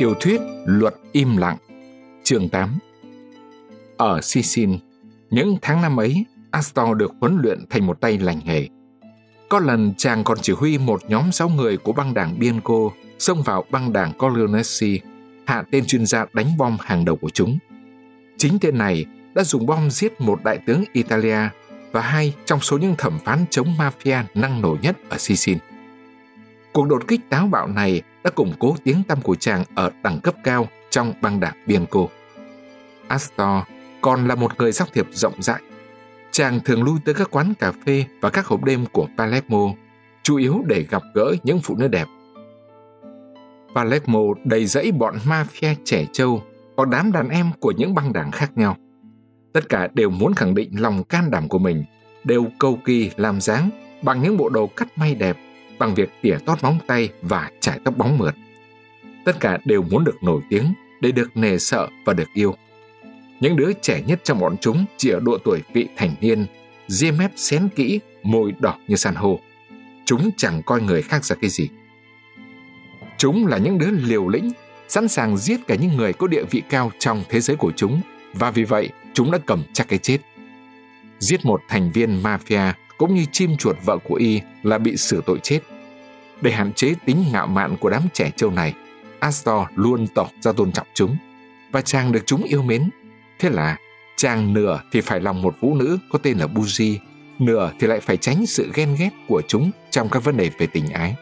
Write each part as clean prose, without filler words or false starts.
Tiểu thuyết Luật im lặng, chương 8. Ở Sicily, những tháng năm ấy, Astor được huấn luyện thành một tay lành nghề. Có lần chàng còn chỉ huy một nhóm 6 người của băng đảng Bianco xông vào băng đảng Corleonesi, hạ tên chuyên gia đánh bom hàng đầu của chúng. Chính tên này đã dùng bom giết một đại tướng Italia và 2 trong số những thẩm phán chống mafia năng nổ nhất ở Sicily. Cuộc đột kích táo bạo này đã củng cố tiếng tăm của chàng ở đẳng cấp cao trong băng đảng Bianco. Astor còn là một người giao thiệp rộng rãi. Chàng thường lui tới các quán cà phê và các hộp đêm của Palermo, chủ yếu để gặp gỡ những phụ nữ đẹp. Palermo đầy rẫy bọn mafia trẻ trâu hoặc đám đàn em của những băng đảng khác nhau. Tất cả đều muốn khẳng định lòng can đảm của mình, đều cầu kỳ làm dáng bằng những bộ đồ cắt may đẹp, bằng việc tỉa tót móng tay và chải tóc bóng mượt. Tất cả đều muốn được nổi tiếng để được nể sợ và được yêu. Những đứa trẻ nhất trong bọn chúng chỉ ở độ tuổi vị thành niên, ria mép xén kỹ, môi đỏ như san hô. Chúng chẳng coi người khác ra cái gì. Chúng là những đứa liều lĩnh, sẵn sàng giết cả những người có địa vị cao trong thế giới của chúng, và vì vậy chúng đã cầm chắc cái chết. Giết một thành viên mafia cũng như chim chuột vợ của y là bị xử tội chết. Để hạn chế tính ngạo mạn của đám trẻ trâu này, Astor luôn tỏ ra tôn trọng chúng, và chàng được chúng yêu mến. Thế là chàng nửa thì phải lòng một phụ nữ có tên là Buzi, nửa thì lại phải tránh sự ghen ghét của chúng trong các vấn đề về tình ái.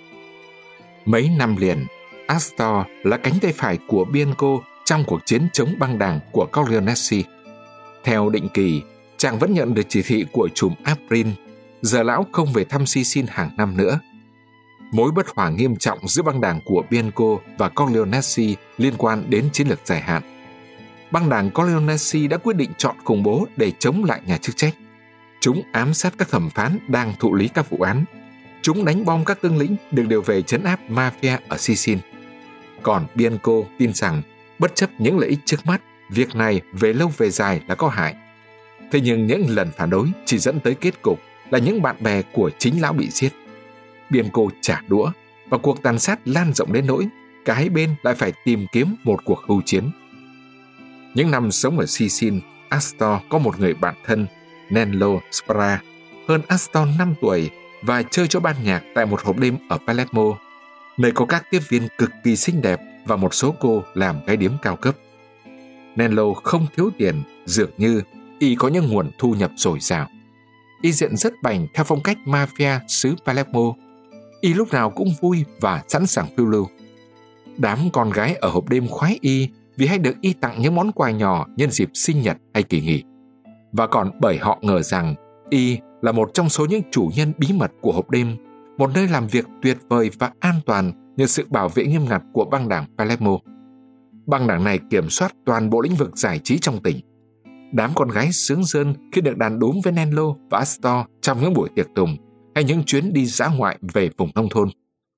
Mấy năm liền, Astor là cánh tay phải của Bianco trong cuộc chiến chống băng đảng của Corleonesi. Theo định kỳ, chàng vẫn nhận được chỉ thị của trùm April, giờ lão không về thăm Sicily hàng năm nữa. Mối bất hòa nghiêm trọng giữa băng đảng của Bianco và Corleonesi liên quan đến chiến lược dài hạn. Băng đảng Corleonesi đã quyết định chọn khủng bố để chống lại nhà chức trách. Chúng ám sát các thẩm phán đang thụ lý các vụ án. Chúng đánh bom các tướng lĩnh được điều về trấn áp mafia ở Sicily. Còn Bianco tin rằng bất chấp những lợi ích trước mắt, việc này về lâu về dài là có hại. Thế nhưng những lần phản đối chỉ dẫn tới kết cục là những bạn bè của chính lão bị giết. Bianco trả đũa và cuộc tàn sát lan rộng đến nỗi cả hai bên lại phải tìm kiếm một cuộc hưu chiến. Những năm sống ở Sicily, Astor có một người bạn thân, Nello Spara, hơn Astor 5 tuổi và chơi cho ban nhạc tại một hộp đêm ở Palermo, nơi có các tiếp viên cực kỳ xinh đẹp và một số cô làm gái điếm cao cấp. Nello không thiếu tiền, dường như y có những nguồn thu nhập dồi dào. Y diện rất bảnh theo phong cách mafia xứ Palermo. Y lúc nào cũng vui và sẵn sàng phiêu lưu. Đám con gái ở hộp đêm khoái y vì hay được y tặng những món quà nhỏ nhân dịp sinh nhật hay kỳ nghỉ. Và còn bởi họ ngờ rằng y là một trong số những chủ nhân bí mật của hộp đêm, một nơi làm việc tuyệt vời và an toàn nhờ sự bảo vệ nghiêm ngặt của băng đảng Palermo. Băng đảng này kiểm soát toàn bộ lĩnh vực giải trí trong tỉnh. Đám con gái sướng rơn khi được đàn đúm với Nello và Astor trong những buổi tiệc tùng hay những chuyến đi dã ngoại về vùng nông thôn.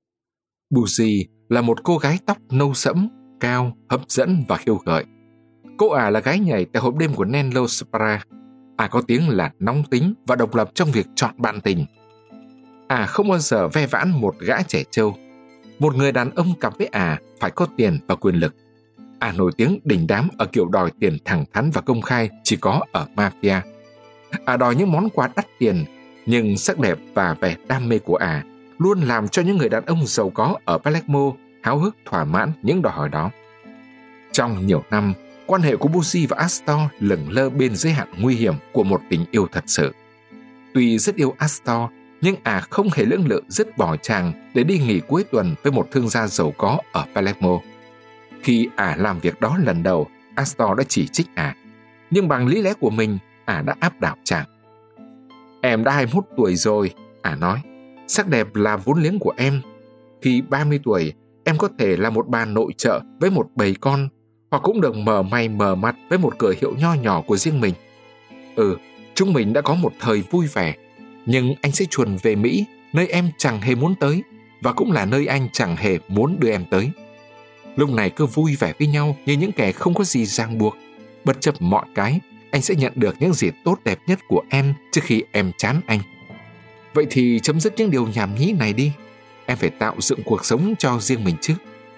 Buzi là một cô gái tóc nâu sẫm, cao, hấp dẫn và khiêu gợi. Cô là gái nhảy tại hộp đêm của Nello Spara. Có tiếng là nóng tính và độc lập trong việc chọn bạn tình. Không bao giờ ve vãn một gã trẻ trâu. Một người đàn ông cặp với phải có tiền và quyền lực. Nổi tiếng đỉnh đám ở kiểu đòi tiền thẳng thắn và công khai chỉ có ở mafia. Đòi những món quà đắt tiền, nhưng sắc đẹp và vẻ đam mê của luôn làm cho những người đàn ông giàu có ở Palermo háo hức thỏa mãn những đòi hỏi đó. Trong nhiều năm, quan hệ của Buzi và Astor lững lơ bên giới hạn nguy hiểm của một tình yêu thật sự. Tuy rất yêu Astor, nhưng không hề lưỡng lự dứt bỏ chàng để đi nghỉ cuối tuần với một thương gia giàu có ở Palermo. Khi làm việc đó lần đầu, Astor đã chỉ trích nhưng bằng lý lẽ của mình, đã áp đảo chàng. Em đã 21 tuổi rồi, nói. Sắc đẹp là vốn liếng của em. Khi 30 tuổi, em có thể là một bà nội trợ với một bầy con, hoặc cũng được mở mày mở mặt với một cửa hiệu nho nhỏ của riêng mình. Chúng mình đã có một thời vui vẻ, nhưng anh sẽ chuồn về Mỹ, nơi em chẳng hề muốn tới, và cũng là nơi anh chẳng hề muốn đưa em tới. Lúc này cứ vui vẻ với nhau như những kẻ không có gì ràng buộc. Bất chấp mọi cái, anh sẽ nhận được những gì tốt đẹp nhất của em trước khi em chán anh. Vậy thì chấm dứt những điều nhảm nhí này đi. Em phải tạo dựng cuộc sống cho riêng mình chứ.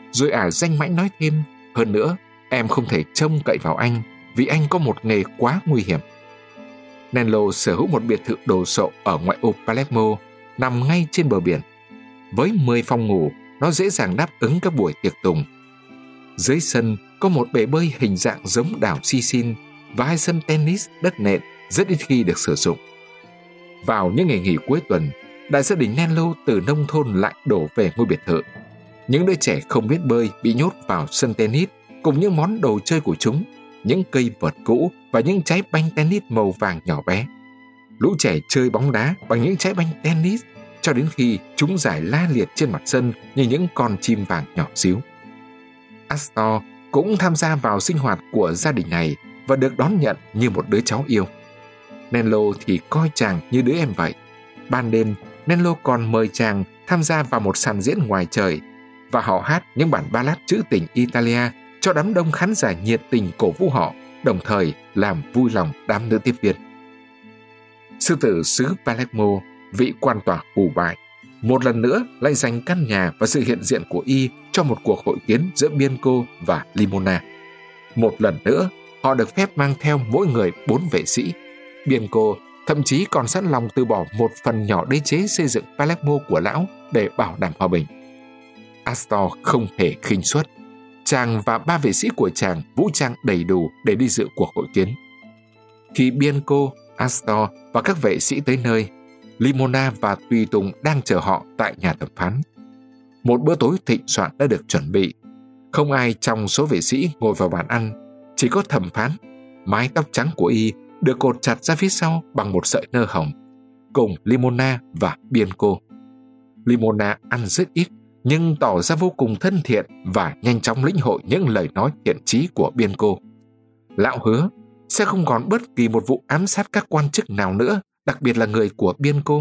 Rồi ả danh mãnh nói thêm, hơn nữa, em không thể trông cậy vào anh vì anh có một nghề quá nguy hiểm. Nello sở hữu một biệt thự đồ sộ ở ngoại ô Palermo, nằm ngay trên bờ biển. Với 10 phòng ngủ, nó dễ dàng đáp ứng các buổi tiệc tùng. Dưới sân có một bể bơi hình dạng giống đảo Sicily và 2 sân tennis đất nện rất ít khi được sử dụng. Vào những ngày nghỉ cuối tuần, đại gia đình Nello từ nông thôn lại đổ về ngôi biệt thự. Những đứa trẻ không biết bơi bị nhốt vào sân tennis cùng những món đồ chơi của chúng, những cây vợt cũ và những trái banh tennis màu vàng nhỏ bé. Lũ trẻ chơi bóng đá bằng những trái banh tennis cho đến khi chúng rải la liệt trên mặt sân như những con chim vàng nhỏ xíu. Astor cũng tham gia vào sinh hoạt của gia đình này và được đón nhận như một đứa cháu yêu. Nello thì coi chàng như đứa em vậy. Ban đêm, Nello còn mời chàng tham gia vào một sàn diễn ngoài trời và họ hát những bản ballad trữ tình Italia cho đám đông khán giả nhiệt tình cổ vũ họ, đồng thời làm vui lòng đám nữ tiếp viên. Sư tử xứ Palermo, vị quan tòa hủ bại, một lần nữa lại dành căn nhà và sự hiện diện của y cho một cuộc hội kiến giữa Bianco và Limona. Một lần nữa, họ được phép mang theo mỗi người 4 vệ sĩ. Bianco thậm chí còn sẵn lòng từ bỏ một phần nhỏ đế chế xây dựng Palermo của lão để bảo đảm hòa bình. Astor không hề khinh suất. Chàng và 3 vệ sĩ của chàng vũ trang đầy đủ để đi dự cuộc hội kiến. Khi Bianco, Astor và các vệ sĩ tới nơi, Limona và tùy tùng đang chờ họ tại nhà thẩm phán. Một bữa tối thịnh soạn đã được chuẩn bị. Không ai trong số vệ sĩ ngồi vào bàn ăn, chỉ có thẩm phán. Mái tóc trắng của y được cột chặt ra phía sau bằng một sợi nơ hồng, cùng Limona và Bianco. Limona ăn rất ít, nhưng tỏ ra vô cùng thân thiện và nhanh chóng lĩnh hội những lời nói thiện chí của Bianco. Lão hứa sẽ không còn bất kỳ một vụ ám sát các quan chức nào nữa, đặc biệt là người của Bianco.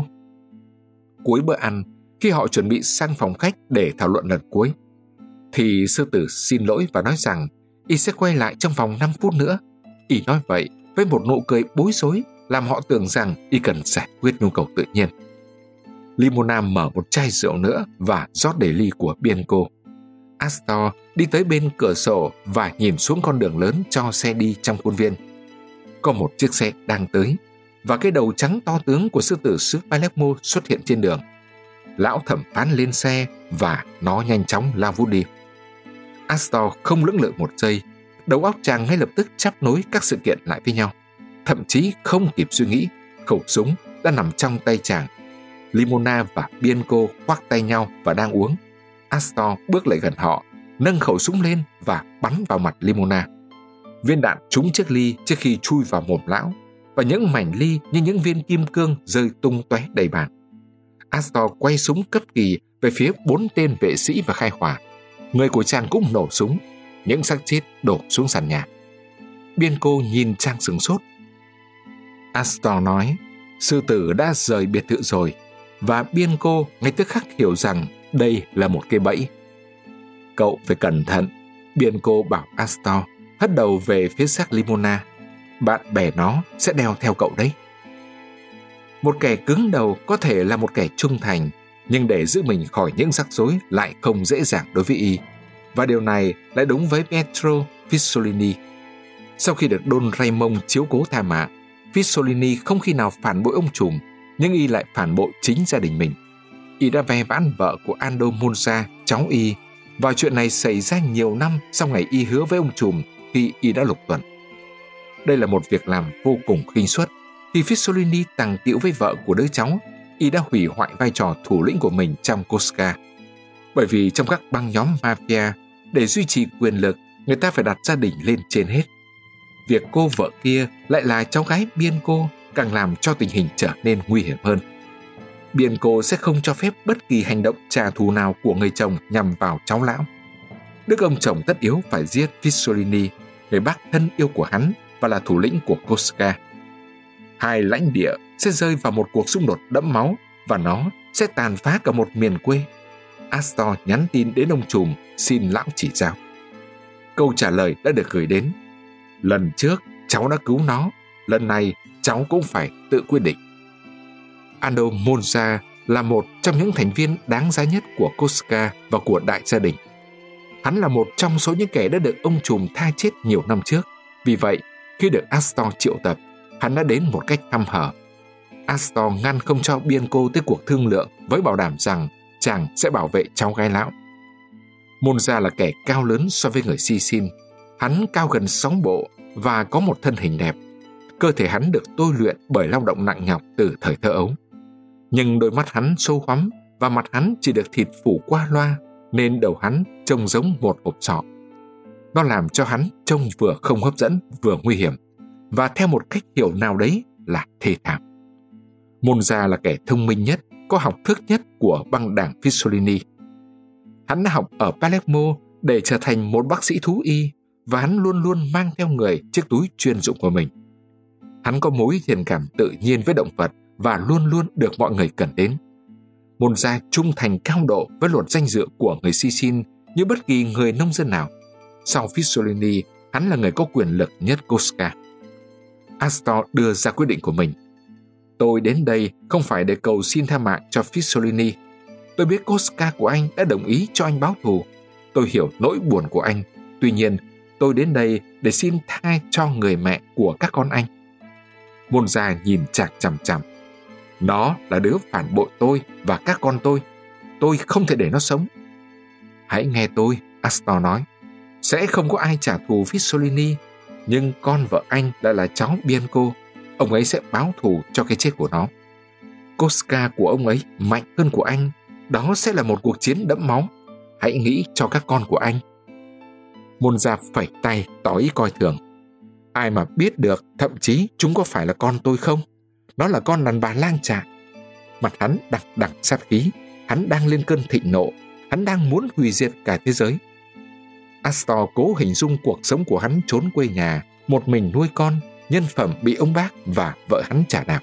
Cuối bữa ăn, khi họ chuẩn bị sang phòng khách để thảo luận lần cuối, thì sư tử xin lỗi và nói rằng y sẽ quay lại trong vòng 5 phút nữa. Y nói vậy với một nụ cười bối rối, làm họ tưởng rằng y cần giải quyết nhu cầu tự nhiên. Limona mở một chai rượu nữa và rót đầy ly của Bianco. Astor đi tới bên cửa sổ và nhìn xuống con đường lớn cho xe đi trong khuôn viên. Có một chiếc xe đang tới, và cái đầu trắng to tướng của sư tử xứ Palermo xuất hiện trên đường. Lão thẩm phán lên xe và nó nhanh chóng lao vút đi. Astor không lưỡng lự một giây, đầu óc chàng ngay lập tức chắp nối các sự kiện lại với nhau. Thậm chí không kịp suy nghĩ, khẩu súng đã nằm trong tay chàng. Limona và Bianco khoác tay nhau và đang uống. Astor bước lại gần họ, nâng khẩu súng lên và bắn vào mặt Limona. Viên đạn trúng chiếc ly trước khi chui vào mồm lão, và những mảnh ly như những viên kim cương rơi tung tóe đầy bàn. Astor quay súng cấp kỳ về phía 4 tên vệ sĩ và khai hỏa. Người của chàng cũng nổ súng, những xác chết đổ xuống sàn nhà. Bianco nhìn chàng sửng sốt. Astor nói, sư tử đã rời biệt thự rồi, và Bianco ngay tức khắc hiểu rằng đây là một cái bẫy. Cậu phải cẩn thận, Bianco bảo Astor, hất đầu về phía xác Limona. Bạn bè nó sẽ đeo theo cậu đấy. Một kẻ cứng đầu có thể là một kẻ trung thành, nhưng để giữ mình khỏi những rắc rối lại không dễ dàng đối với y. Và điều này lại đúng với Pietro Fissolini. Sau khi được Don Raymond chiếu cố tha mạng, Fissolini không khi nào phản bội ông trùm, nhưng y lại phản bội chính gia đình mình. Y đã ve vãn vợ của Aldo Monza, cháu y, và chuyện này xảy ra nhiều năm sau ngày y hứa với ông trùm khi y đã lục tuần. Đây là một việc làm vô cùng khinh suất. Khi Fissolini tàng tiễu với vợ của đứa cháu, y đã hủy hoại vai trò thủ lĩnh của mình trong Cosca. Bởi vì trong các băng nhóm mafia, để duy trì quyền lực, người ta phải đặt gia đình lên trên hết. Việc cô vợ kia lại là cháu gái Bianco càng làm cho tình hình trở nên nguy hiểm hơn. Bianco sẽ không cho phép bất kỳ hành động trả thù nào của người chồng nhằm vào cháu lão. Đức ông chồng tất yếu phải giết Fissolini, người bác thân yêu của hắn và là thủ lĩnh của Cosca. Hai lãnh địa sẽ rơi vào một cuộc xung đột đẫm máu và nó sẽ tàn phá cả một miền quê. Astor nhắn tin đến ông trùm xin lão chỉ giáo. Câu trả lời đã được gửi đến. Lần trước cháu đã cứu nó, lần này cháu cũng phải tự quyết định. Aldo Monza là một trong những thành viên đáng giá nhất của Cosca và của đại gia đình. Hắn là một trong số những kẻ đã được ông trùm tha chết nhiều năm trước. Vì vậy, khi được Astor triệu tập, hắn đã đến một cách hăm hở. Astor ngăn không cho Bianco tới cuộc thương lượng với bảo đảm rằng chàng sẽ bảo vệ cháu gái lão. Monza là kẻ cao lớn so với người Sicily. Hắn cao gần 6 bộ và có một thân hình đẹp. Cơ thể hắn được tôi luyện bởi lao động nặng nhọc từ thời thơ ấu. Nhưng đôi mắt hắn sâu hoắm và mặt hắn chỉ được thịt phủ qua loa, nên đầu hắn trông giống một hộp sọ. Nó làm cho hắn trông vừa không hấp dẫn vừa nguy hiểm, và theo một cách hiểu nào đấy là thê thảm. Monza là kẻ thông minh nhất, có học thức nhất của băng đảng Fissolini. Hắn đã học ở Palermo để trở thành một bác sĩ thú y, và hắn luôn luôn mang theo người chiếc túi chuyên dụng của mình. Hắn có mối thiện cảm tự nhiên với động vật và luôn luôn được mọi người cần đến. Monza trung thành cao độ với luật danh dự của người Sicily như bất kỳ người nông dân nào. Sau Fissolini, hắn là người có quyền lực nhất Cosca. Astor đưa ra quyết định của mình. Tôi đến đây không phải để cầu xin tha mạng cho Fissolini. Tôi biết Cosca của anh đã đồng ý cho anh báo thù. Tôi hiểu nỗi buồn của anh. Tuy nhiên, tôi đến đây để xin tha cho người mẹ của các con anh. Monza nhìn chàng chằm chằm. Nó là đứa phản bội tôi và các con tôi. Tôi không thể để nó sống. Hãy nghe tôi, Astor nói. Sẽ không có ai trả thù Fissolini, nhưng con vợ anh đã là cháu Bianco. Ông ấy sẽ báo thù cho cái chết của nó. Cosca của ông ấy mạnh hơn của anh. Đó sẽ là một cuộc chiến đẫm máu. Hãy nghĩ cho các con của anh. Monza phẩy tay tỏ ý coi thường. Ai mà biết được, thậm chí chúng có phải là con tôi không? Nó là con đàn bà lang trạng. Mặt hắn đằng đằng sát khí. Hắn đang lên cơn thịnh nộ. Hắn đang muốn hủy diệt cả thế giới. Astor cố hình dung cuộc sống của hắn trốn quê nhà, một mình nuôi con, nhân phẩm bị ông bác và vợ hắn trả đạp.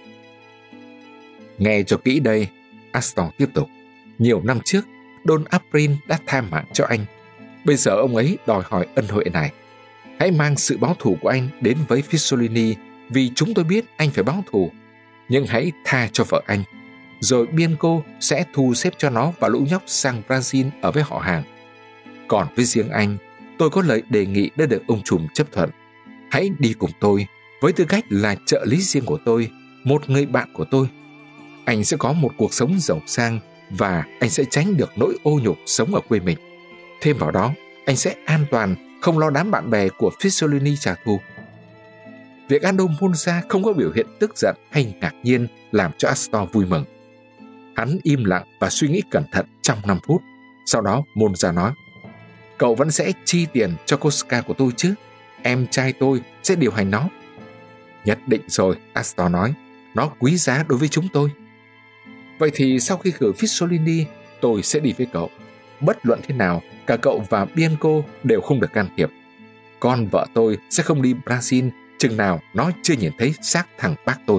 Nghe cho kỹ đây, Astor tiếp tục. Nhiều năm trước, Don April đã tha mạng cho anh. Bây giờ ông ấy đòi hỏi ân huệ này. Hãy mang sự báo thù của anh đến với Fissolini, vì chúng tôi biết anh phải báo thù. Nhưng hãy tha cho vợ anh. Rồi Bianco sẽ thu xếp cho nó và lũ nhóc sang Brazil ở với họ hàng. Còn với riêng anh, tôi có lời đề nghị đã được ông trùm chấp thuận. Hãy đi cùng tôi, với tư cách là trợ lý riêng của tôi, một người bạn của tôi. Anh sẽ có một cuộc sống giàu sang và anh sẽ tránh được nỗi ô nhục sống ở quê mình. Thêm vào đó, anh sẽ an toàn, không lo đám bạn bè của Fissolini trả thù. Việc Aldo Monza không có biểu hiện tức giận hay ngạc nhiên làm cho Astor vui mừng. Hắn im lặng và suy nghĩ cẩn thận trong 5 phút. Sau đó Monza nói, cậu vẫn sẽ chi tiền cho Cosca của tôi chứ? Em trai tôi sẽ điều hành nó. Nhất định rồi, Astor nói, nó quý giá đối với chúng tôi. Vậy thì sau khi gửi Fissolini, tôi sẽ đi với cậu. Bất luận thế nào, cả cậu và Bianco đều không được can thiệp. Con vợ tôi sẽ không đi Brazil chừng nào nó chưa nhìn thấy xác thằng bác tôi.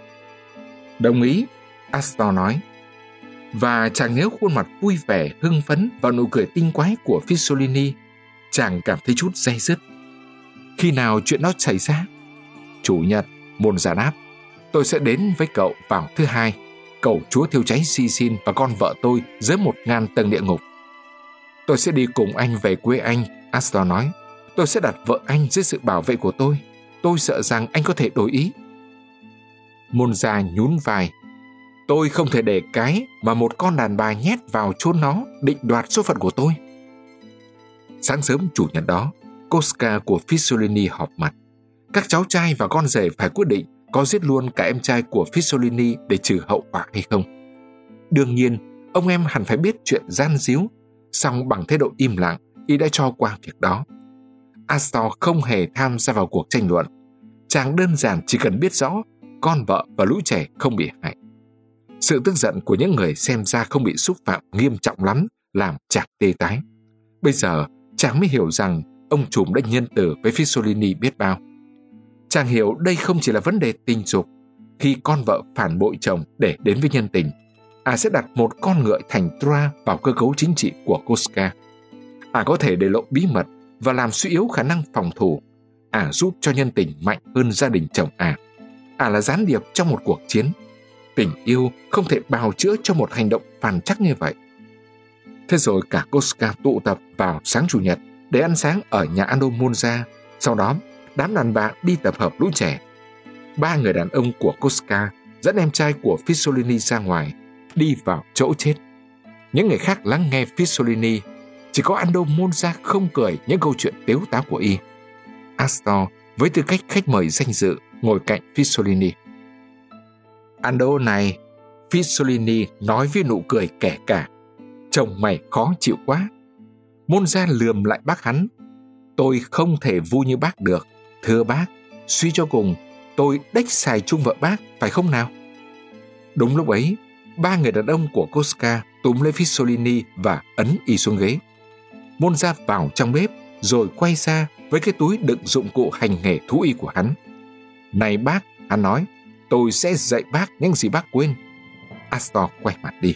Đồng ý, Astor nói. Và chàng nhớ khuôn mặt vui vẻ, hưng phấn và nụ cười tinh quái của Fissolini. Chàng cảm thấy chút day dứt. Khi nào chuyện đó xảy ra? Chủ nhật, Monza đáp. Tôi sẽ đến với cậu vào thứ Hai, cầu Chúa thiêu cháy Sicily và con vợ tôi dưới 1000 tầng địa ngục. Tôi sẽ đi cùng anh về quê anh, Astor nói. Tôi sẽ đặt vợ anh dưới sự bảo vệ của tôi. Tôi sợ rằng anh có thể đổi ý. Monza nhún vai. Tôi không thể để cái mà một con đàn bà nhét vào chốn nó định đoạt số phận của tôi. Sáng sớm chủ nhật đó, Cosca của Fissolini họp mặt. Các cháu trai và con rể phải quyết định có giết luôn cả em trai của Fissolini để trừ hậu quả hay không. Đương nhiên, ông em hẳn phải biết chuyện gian díu, song bằng thái độ im lặng, y đã cho qua việc đó. Astor không hề tham gia vào cuộc tranh luận. Chàng đơn giản chỉ cần biết rõ con vợ và lũ trẻ không bị hại. Sự tức giận của những người xem ra không bị xúc phạm nghiêm trọng lắm làm chàng tê tái. Bây giờ chàng mới hiểu rằng ông trùm đã nhân từ với Fissolini biết bao. Chàng hiểu đây không chỉ là vấn đề tình dục. Khi con vợ phản bội chồng để đến với nhân tình, sẽ đặt một con ngựa thành Troa vào cơ cấu chính trị của Cosca. Có thể để lộ bí mật và làm suy yếu khả năng phòng thủ. Giúp cho nhân tình mạnh hơn gia đình chồng là gián điệp trong một cuộc chiến. Tình yêu không thể bào chữa cho một hành động phản trắc như vậy. Thế rồi cả Koska tụ tập vào sáng Chủ nhật để ăn sáng ở nhà Ando Monza. Sau đó, đám đàn bà đi tập hợp lũ trẻ. 3 người đàn ông của Koska dẫn em trai của Fissolini ra ngoài, đi vào chỗ chết. Những người khác lắng nghe Fissolini, chỉ có Ando Monza không cười những câu chuyện tếu táo của y. Astor với tư cách khách mời danh dự ngồi cạnh Fissolini. Ando này, Fissolini nói với nụ cười kẻ cả, chồng mày khó chịu quá. Monza lườm lại bác hắn. Tôi không thể vui như bác được. Thưa bác, suy cho cùng, tôi đếch xài chung vợ bác, phải không nào? Đúng lúc ấy, 3 người đàn ông của Koska túm lấy Fissolini và ấn y xuống ghế. Monza vào trong bếp rồi quay ra với cái túi đựng dụng cụ hành nghề thú y của hắn. Này bác, hắn nói, tôi sẽ dạy bác những gì bác quên. Astor quay mặt đi.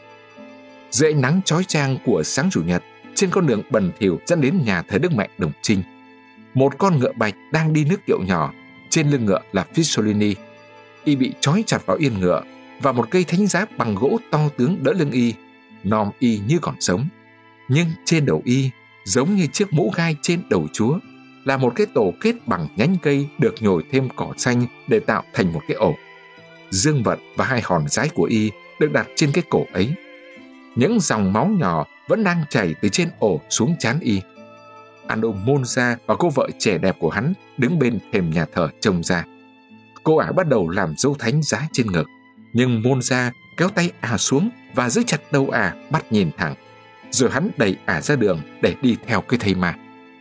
Dưới ánh nắng chói chang của sáng Chủ nhật, trên con đường bẩn thỉu dẫn đến nhà thờ Đức Mẹ Đồng Trinh, một con ngựa bạch đang đi nước kiệu nhỏ, trên lưng ngựa là Fissolini. Y bị trói chặt vào yên ngựa và một cây thánh giá bằng gỗ to tướng đỡ lưng y, nòm y như còn sống. Nhưng trên đầu y, giống như chiếc mũ gai trên đầu chúa, là một cái tổ kết bằng nhánh cây được nhồi thêm cỏ xanh để tạo thành một cái ổ. Dương vật và 2 hòn dái của y được đặt trên cái cổ ấy. Những dòng máu nhỏ vẫn đang chảy từ trên ổ xuống trán y. Ando Monza và cô vợ trẻ đẹp của hắn đứng bên thềm nhà thờ trông ra. Cô ả bắt đầu làm dấu thánh giá trên ngực, nhưng Monza kéo tay ả xuống và giữ chặt đầu ả bắt nhìn thẳng. Rồi hắn đẩy ả ra đường để đi theo cái thây ma.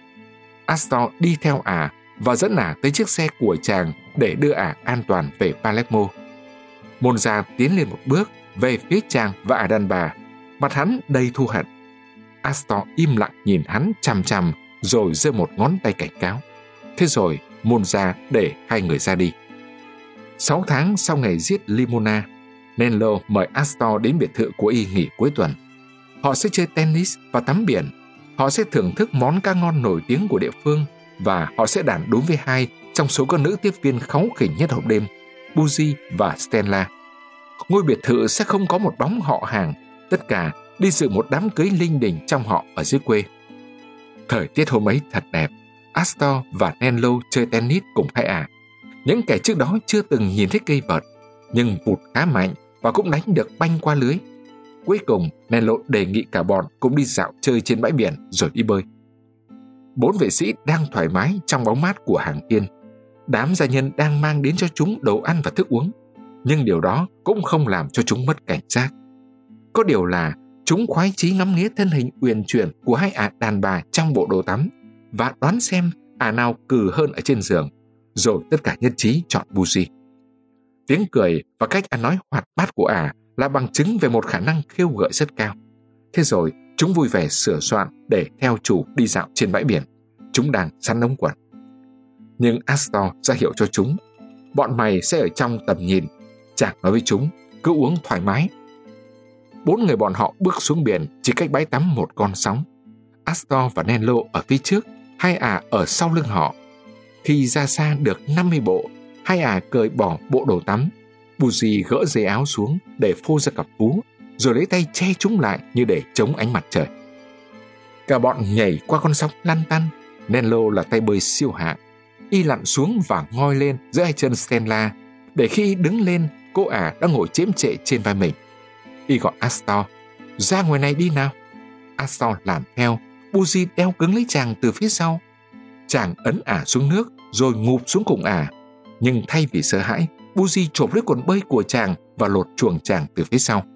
Astor đi theo ả và dẫn ả tới chiếc xe của chàng để đưa ả an toàn về Palermo. Monza tiến lên một bước về phía chàng và ả đàn bà, mặt hắn đầy thù hận. Astor im lặng nhìn hắn chằm chằm rồi giơ một ngón tay cảnh cáo. Thế rồi Monza để 2 người ra đi. 6 tháng sau ngày giết Limona, Nello mời Astor đến biệt thự của y nghỉ cuối tuần. Họ sẽ chơi tennis và tắm biển. Họ sẽ thưởng thức món cá ngon nổi tiếng của địa phương và họ sẽ đàn đúng với 2 trong số các nữ tiếp viên kháu khỉnh nhất hộp đêm, Buzi và Stella. Ngôi biệt thự sẽ không có một bóng họ hàng, tất cả đi dự một đám cưới linh đình trong họ ở dưới quê. Thời tiết hôm ấy thật đẹp. Astor và Nello chơi tennis cùng 2 ả. Những kẻ trước đó chưa từng nhìn thấy cây vợt, nhưng vụt khá mạnh và cũng đánh được banh qua lưới. Cuối cùng, Nello đề nghị cả bọn cùng đi dạo chơi trên bãi biển rồi đi bơi. 4 vệ sĩ đang thoải mái trong bóng mát của hàng hiên. Đám gia nhân đang mang đến cho chúng đồ ăn và thức uống, nhưng điều đó cũng không làm cho chúng mất cảnh giác. Có điều là chúng khoái chí ngắm nghía thân hình uyển chuyển của 2 ả đàn bà trong bộ đồ tắm và đoán xem ả nào cừ hơn ở trên giường, rồi tất cả nhất trí chọn Buzi. Tiếng cười và cách ăn nói hoạt bát của ả là bằng chứng về một khả năng khiêu gợi rất cao. Thế rồi chúng vui vẻ sửa soạn để theo chủ đi dạo trên bãi biển. Chúng đang sắn ống quần. Nhưng Astor ra hiệu cho chúng, bọn mày sẽ ở trong tầm nhìn. Chàng nói với chúng, cứ uống thoải mái. 4 người bọn họ bước xuống biển, chỉ cách bãi tắm một con sóng. Astor và Nello ở phía trước, 2 ả ở sau lưng họ. Khi ra xa được 50 bộ, 2 ả cởi bỏ bộ đồ tắm. Buzi gỡ dây áo xuống để phô ra cặp vú, rồi lấy tay che chúng lại như để chống ánh mặt trời. Cả bọn nhảy qua con sóng lăn tăn. Nello là tay bơi siêu hạng. Y lặn xuống và ngoi lên giữa 2 chân Stella, để khi đứng lên, cô ả đã ngồi chễm chệ trên vai mình. Y gọi Astor, ra ngoài này đi nào. Astor làm theo. Buzi đeo cứng lấy chàng từ phía sau. Chàng ấn ả xuống nước rồi ngụp xuống cùng ả. Nhưng thay vì sợ hãi, Buzi chộp lấy quần bơi của chàng và lột chuồng chàng từ phía sau.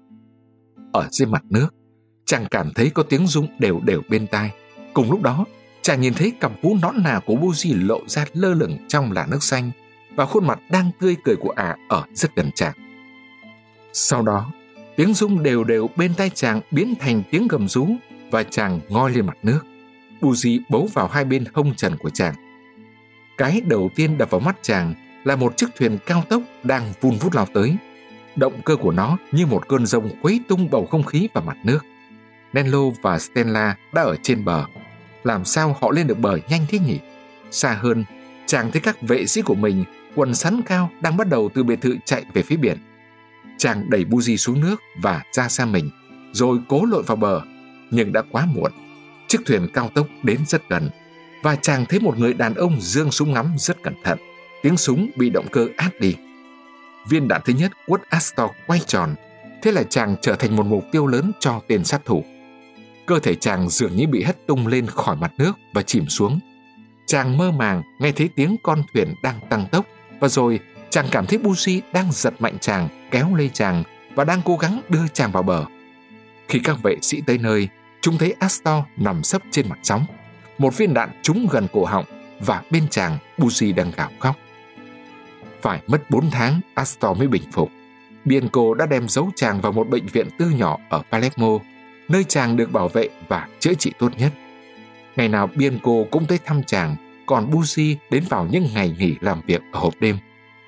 Ở dưới mặt nước, chàng cảm thấy có tiếng rung đều đều bên tai. Cùng lúc đó, chàng nhìn thấy cặp vú nõn nà của Buzi lộ ra lơ lửng trong làn nước xanh và khuôn mặt đang tươi cười của ả ở rất gần chàng. Sau đó, tiếng rung đều đều bên tai chàng biến thành tiếng gầm rú và chàng ngoi lên mặt nước. Buzi bấu vào 2 bên hông trần của chàng. Cái đầu tiên đập vào mắt chàng là một chiếc thuyền cao tốc đang vun vút lao tới. Động cơ của nó như một cơn giông khuấy tung bầu không khí vào mặt nước. Nello và Stella đã ở trên bờ. Làm sao họ lên được bờ nhanh thế nhỉ? Xa hơn, chàng thấy các vệ sĩ của mình, quần sắn cao, đang bắt đầu từ biệt thự chạy về phía biển. Chàng đẩy Buzi xuống nước và ra xa mình, rồi cố lội vào bờ, nhưng đã quá muộn. Chiếc thuyền cao tốc đến rất gần, và chàng thấy một người đàn ông giương súng ngắm rất cẩn thận. Tiếng súng bị động cơ át đi. Viên đạn thứ nhất quất Astor quay tròn, thế là chàng trở thành một mục tiêu lớn cho tên sát thủ. Cơ thể chàng dường như bị hất tung lên khỏi mặt nước và chìm xuống. Chàng mơ màng nghe thấy tiếng con thuyền đang tăng tốc, và rồi chàng cảm thấy Buzy đang giật mạnh chàng, kéo lê chàng và đang cố gắng đưa chàng vào bờ. Khi các vệ sĩ tới nơi, chúng thấy Astor nằm sấp trên mặt sóng. Một viên đạn trúng gần cổ họng, và bên chàng Buzy đang gào khóc. Phải mất 4 tháng, Astor mới bình phục. Bianco đã đem giấu chàng vào một bệnh viện tư nhỏ ở Palermo, nơi chàng được bảo vệ và chữa trị tốt nhất. Ngày nào Bianco cũng tới thăm chàng, còn Buzy đến vào những ngày nghỉ làm việc ở hộp đêm.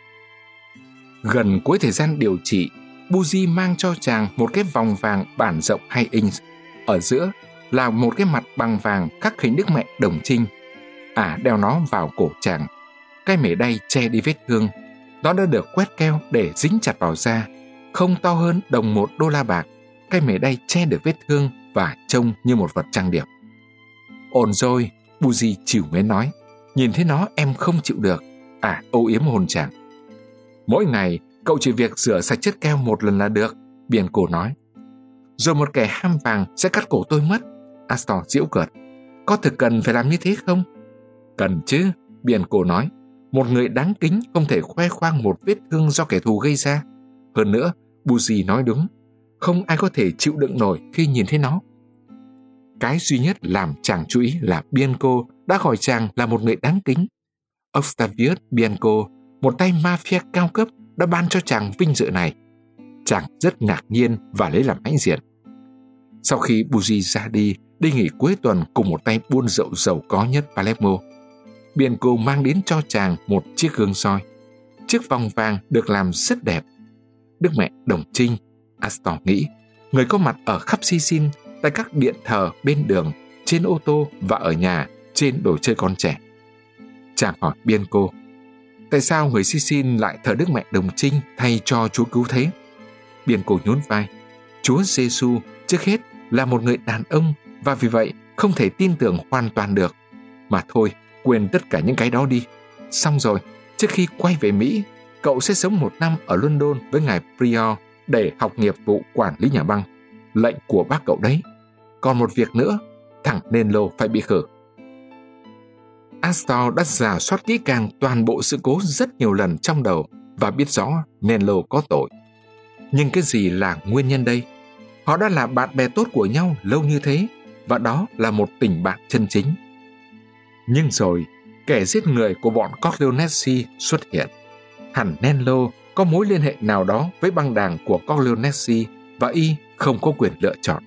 Gần cuối thời gian điều trị, Buzy mang cho chàng một cái vòng vàng bản rộng 2 inch. Ở giữa là một cái mặt bằng vàng khắc hình Đức Mẹ Đồng Trinh. Đeo nó vào cổ chàng. Cái mề đay che đi vết thương. Nó đã được quét keo để dính chặt vào da. Không to hơn đồng $1 bạc. Cái mề đay che được vết thương và trông như một vật trang điểm. Ổn rồi, Buzy chịu mến nói. Nhìn thấy nó em không chịu được. Âu yếm hôn chàng. Mỗi ngày cậu chỉ việc rửa sạch chất keo một lần là được, Bianco nói. Rồi một kẻ ham vàng sẽ cắt cổ tôi mất, Astor giễu cợt. Có thực cần phải làm như thế không? Cần chứ, Bianco nói. Một người đáng kính không thể khoe khoang một vết thương do kẻ thù gây ra. Hơn nữa, Buzy nói đúng. Không ai có thể chịu đựng nổi khi nhìn thấy nó. Cái duy nhất làm chàng chú ý là Bianco đã gọi chàng là một người đáng kính. Octavius Bianco, một tay mafia cao cấp, đã ban cho chàng vinh dự này. Chàng rất ngạc nhiên và lấy làm hãnh diện. Sau khi Buzy ra đi nghỉ cuối tuần cùng một tay buôn rượu giàu có nhất Palermo, Bianco mang đến cho chàng một chiếc gương soi. Chiếc vòng vàng được làm rất đẹp. Đức Mẹ Đồng Trinh, Astor nghĩ, người có mặt ở khắp Sicily, tại các điện thờ bên đường, trên ô tô và ở nhà, trên đồ chơi con trẻ. Chàng hỏi Bianco, tại sao người Sicily lại thờ Đức Mẹ Đồng Trinh thay cho Chúa Cứu Thế? Bianco nhún vai. Chúa Giêsu trước hết là một người đàn ông, và vì vậy không thể tin tưởng hoàn toàn được. Mà thôi, quên tất cả những cái đó đi. Xong rồi, trước khi quay về Mỹ, cậu sẽ sống 1 năm ở London với ngài Prior để học nghiệp vụ quản lý nhà băng. Lệnh của bác cậu đấy. Còn một việc nữa, thằng Nello phải bị khử. Astor đã rà soát kỹ càng toàn bộ sự cố rất nhiều lần trong đầu và biết rõ Nello có tội. Nhưng cái gì là nguyên nhân đây? Họ đã là bạn bè tốt của nhau lâu như thế, và đó là một tình bạn chân chính. Nhưng rồi, kẻ giết người của bọn Corleonesi xuất hiện. Hẳn Nello có mối liên hệ nào đó với băng đảng của Corleonesi, và y không có quyền lựa chọn.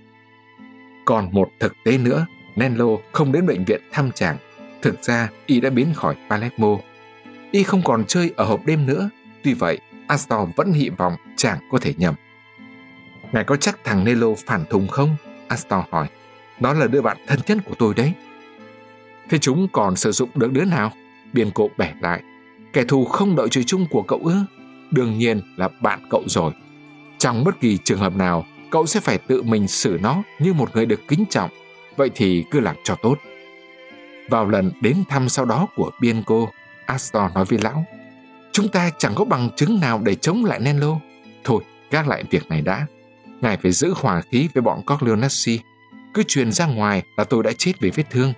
Còn một thực tế nữa, Nello không đến bệnh viện thăm chàng. Thực ra, y đã biến khỏi Palermo. Y không còn chơi ở hộp đêm nữa. Tuy vậy, Astor vẫn hy vọng chàng có thể nhầm. Ngài có chắc thằng Nello phản thùng không? Astor hỏi. Nó là đứa bạn thân nhất của tôi đấy. Thế chúng còn sử dụng được đứa nào? Bianco bẻ lại. Kẻ thù không đợi trời chung của cậu ư? Đương nhiên là bạn cậu rồi. Trong bất kỳ trường hợp nào, cậu sẽ phải tự mình xử nó như một người được kính trọng. Vậy thì cứ làm cho tốt. Vào lần đến thăm sau đó của Bianco, Astor nói với lão, chúng ta chẳng có bằng chứng nào để chống lại Nello. Thôi, gác lại việc này đã. Ngài phải giữ hòa khí với bọn Corleonesi. Cứ truyền ra ngoài là tôi đã chết vì vết thương.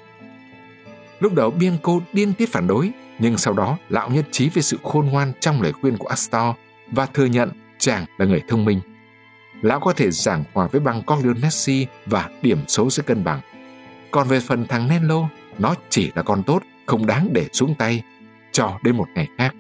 Lúc đầu Bianco điên tiết phản đối, nhưng sau đó lão nhất trí với sự khôn ngoan trong lời khuyên của Astor và thừa nhận chàng là người thông minh. Lão có thể giảng hòa với băng Corleonesi và điểm số sẽ cân bằng. Còn về phần thằng Nello, nó chỉ là con tốt, không đáng để xuống tay, cho đến một ngày khác.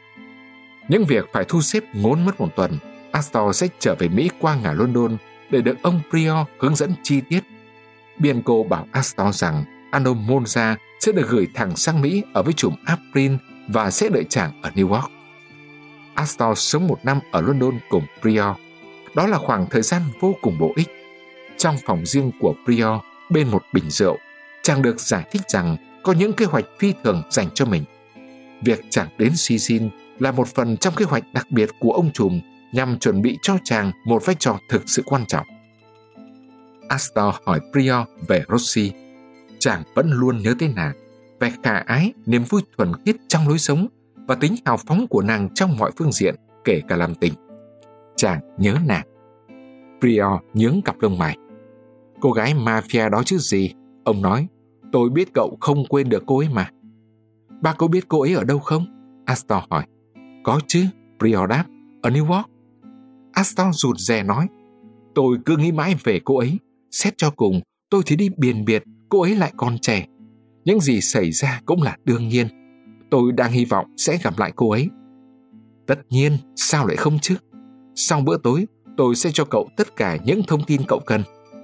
Những việc phải thu xếp ngốn mất 1 tuần. Astor sẽ trở về Mỹ qua ngả London để được ông Prior hướng dẫn chi tiết. Bianco bảo Astor rằng Anno Monza sẽ được gửi thẳng sang Mỹ ở với chùm April và sẽ đợi chàng ở New York. Astor sống 1 năm ở London cùng Prior. Đó là khoảng thời gian vô cùng bổ ích. Trong phòng riêng của Prior, bên một bình rượu, chàng được giải thích rằng có những kế hoạch phi thường dành cho mình. Việc chàng đến Sicily là một phần trong kế hoạch đặc biệt của ông trùm nhằm chuẩn bị cho chàng một vai trò thực sự quan trọng. Astor hỏi Prior về Rosie. Chàng vẫn luôn nhớ tới nàng, vẻ khả ái, niềm vui thuần khiết trong lối sống và tính hào phóng của nàng trong mọi phương diện, kể cả làm tình. Chàng nhớ nàng. Prior nhướng cặp lông mày. Cô gái mafia đó chứ gì? Ông nói, tôi biết cậu không quên được cô ấy mà. Ba có biết cô ấy ở đâu không? Astor hỏi. Có chứ, Prior đáp, ở New York. Astor rụt rè nói, tôi cứ nghĩ mãi về cô ấy. Xét cho cùng, tôi thì đi biền biệt, cô ấy lại còn trẻ. Những gì xảy ra cũng là đương nhiên. Tôi đang hy vọng sẽ gặp lại cô ấy. Tất nhiên, sao lại không chứ? Sau bữa tối, tôi sẽ cho cậu tất cả những thông tin cậu cần.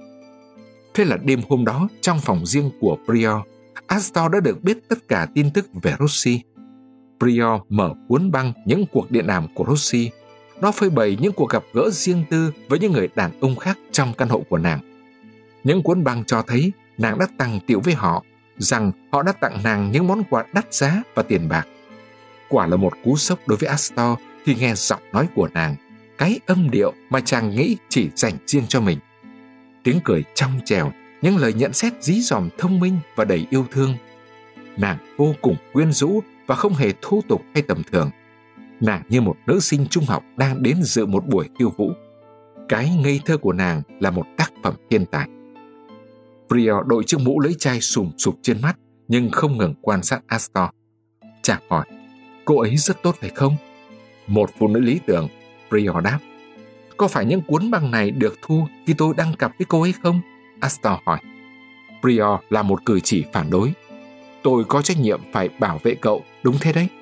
Thế là đêm hôm đó, trong phòng riêng của Prior, Astor đã được biết tất cả tin tức về Rosie. Prior mở cuốn băng những cuộc điện đàm của Rosie. Nó phơi bày những cuộc gặp gỡ riêng tư với những người đàn ông khác trong căn hộ của nàng. Những cuốn băng cho thấy nàng đã tằng tiệu với họ, rằng họ đã tặng nàng những món quà đắt giá và tiền bạc. Quả là một cú sốc đối với Astor khi nghe giọng nói của nàng, cái âm điệu mà chàng nghĩ chỉ dành riêng cho mình. Tiếng cười trong trẻo, những lời nhận xét dí dỏm thông minh và đầy yêu thương. Nàng vô cùng quyến rũ và không hề thô tục hay tầm thường. Nàng như một nữ sinh trung học đang đến dự một buổi khiêu vũ. Cái ngây thơ của nàng là một tác phẩm thiên tài. Prior đội chiếc mũ lưỡi chai sùm sụp trên mắt, nhưng không ngừng quan sát Astor. Chàng hỏi, cô ấy rất tốt phải không? Một phụ nữ lý tưởng, Prior đáp. Có phải những cuốn băng này được thu khi tôi đăng cặp với cô ấy không? Astor hỏi. Prior là một cử chỉ phản đối. Tôi có trách nhiệm phải bảo vệ cậu, đúng thế đấy.